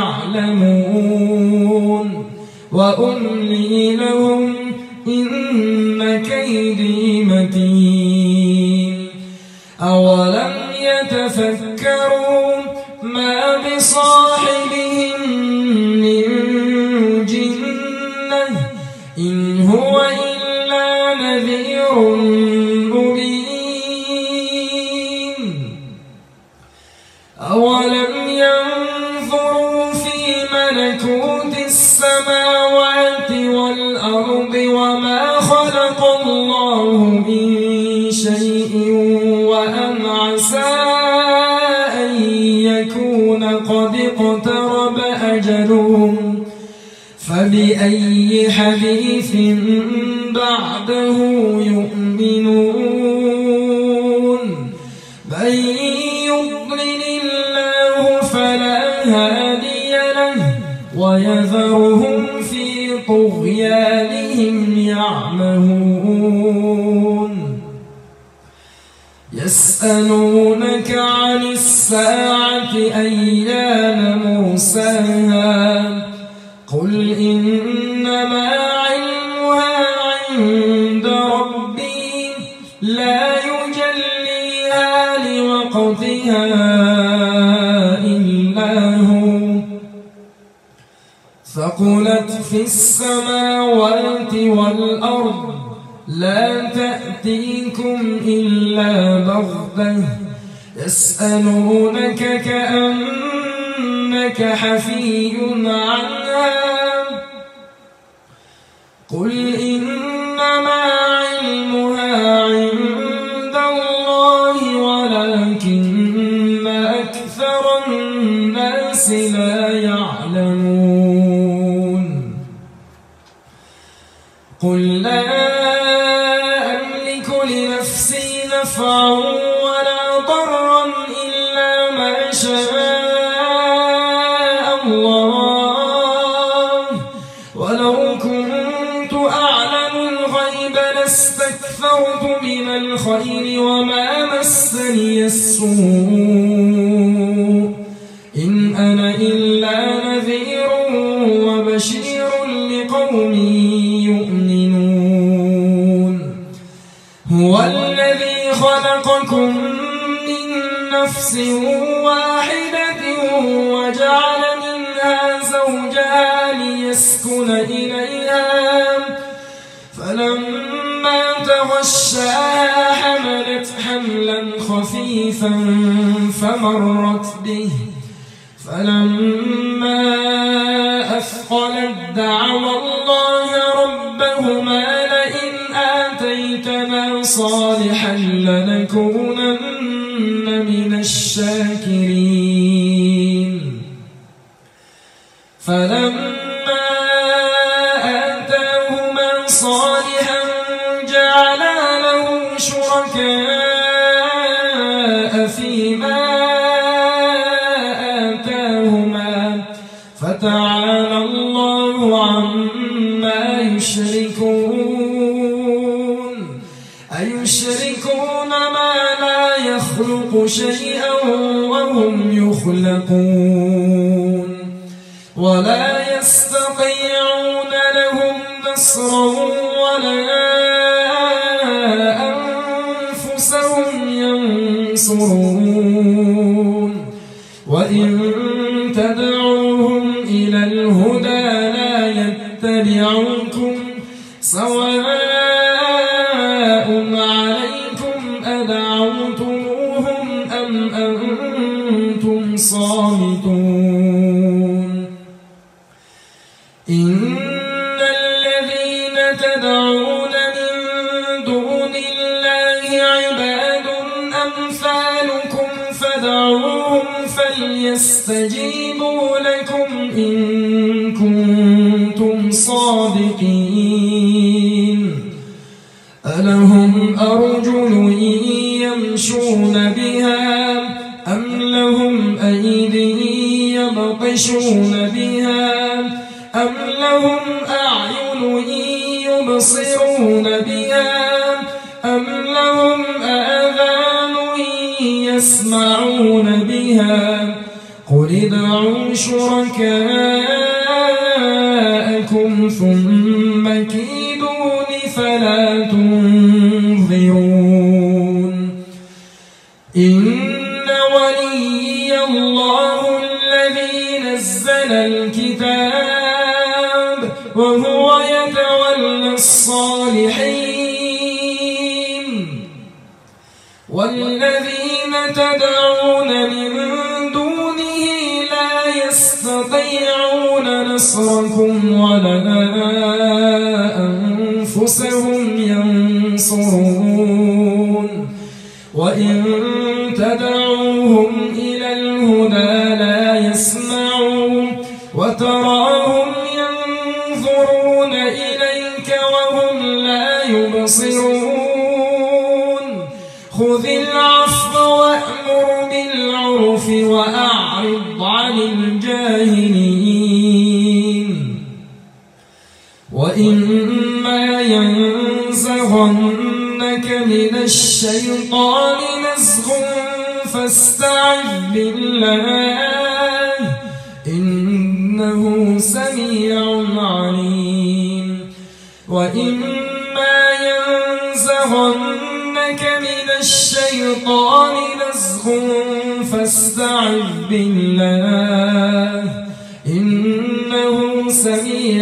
Speaker 1: يعلمون وأملي لهم إن كيدي متين أولم يتفكروا ما بصاحبهم من جنة إن هو إلا نذير مبين أولم ينظروا في ملكوت السماوات والأرض وما خلق الله من شيء وأن عسى أن يكون قد اقترب أجلهم فبأي حديث بعده يؤمنون من يضلل الله فلا هادي له ويذرهم في طغيانهم يعمهون يسألونك عن الساعة أيان مرساها قل إنما علمها عند ربي لا يجليها لوقتها إلا هو ثقلت في السماوات والأرض لا تأتيكم إلا بغتة يسألونك كأنك حفي عنها قل إنما علمها عند الله ولكن أكثر الناس لا يعلمون قل لا لنفسي نفعا ولا ضرا إلا ما شاء الله ولو كنت أعلم الغيب لاستكثرت من الخير وما مسني السوء إن أنا إلا نذير وبشير لقوم يؤمنون هو نفس واحدة وجعل منها زوجها ليسكن إليها فلما تغشاها حملت حملا خفيفا فمرت به فلما أثقلت دعوا الله ربهما لئن آتيتنا صالحا لنكونن من الشاكرين فلما آتاهما صالحا جعلا له شركاء فيما آتاهما فتعالى الله عما يشركون أيشركون ما لا يخلق شيئا وهم يخلقون ولا يستطيعون لهم نصرا ولا أنفسهم ينصرون وإن تدعوهم إلى الهدى لا يتبعوكم سواء عليكم أدعوتموهم أم أنتم صامتون إن الذين تدعون من دون الله عباد أمثالكم فادعوهم فليستجيبوا لكم إن كنتم صادقين ألهم أرجل يمشون بها أم لهم أيدي يبطشون بها أم لهم أعين يبصرون بها أم لهم آذان يسمعون بها قل ادعوا شركاءكم ثم كيدون فلا تنظرون إن ولي الله الذي نزل الكتاب وهو يتولى الصالحين والذين تدعون من دونه لا يستطيعون نصركم ولا أنفسهم ينصرون وإن تدعوهم إلى الهدى لا يسمعون وتراهم ينظرون إليك وهم لا يبصرون خذ العفو وأمر بالعرف وأعرض عن الجاهلين وإما ينزغنك من الشيطان نزغ فاستعذ بالله إنه سميع عليم وإما ينزغنك من الشيطان نزغ فاستعذ بالله إنه سميع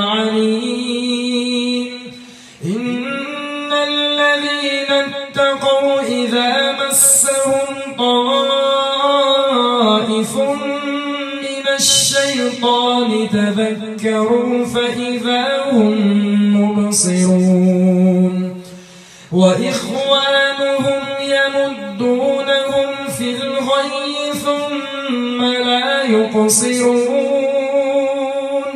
Speaker 1: عليم إن الذين اتقوا إذا مسهم طائف من الشيطان تذكروا فإذا هم مبصرون وإخوانهم يمدونهم في الغي ثم لا يقصرون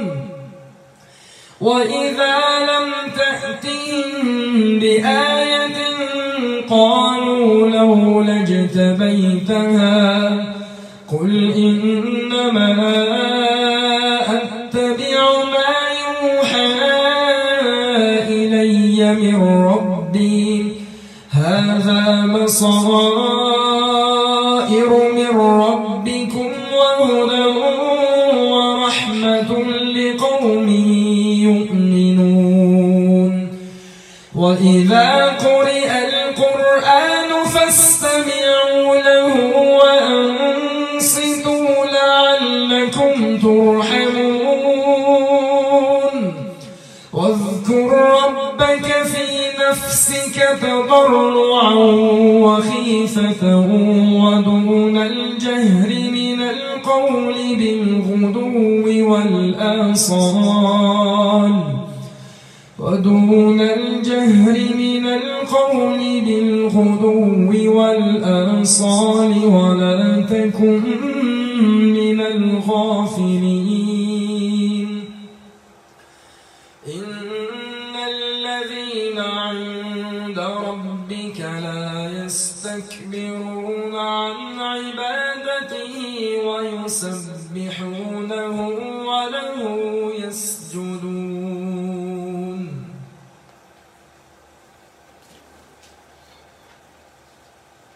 Speaker 1: وإذا لم تأتهم بآية قالوا لولا اجتبيتها قل إنما أتبع ما يوحى إلي من ربي هذا بصائر من ربكم وهدى ورحمة لقوم يؤمنون وإذا قرئ القرآن فاستمعوا له نفسك تضرعا وخيفة ودون الجهر من القول بالغدو والآصال ولا تكن من الغافلين إن الذين عند ربك لا يستكبرون عن عبادته ويسبحونه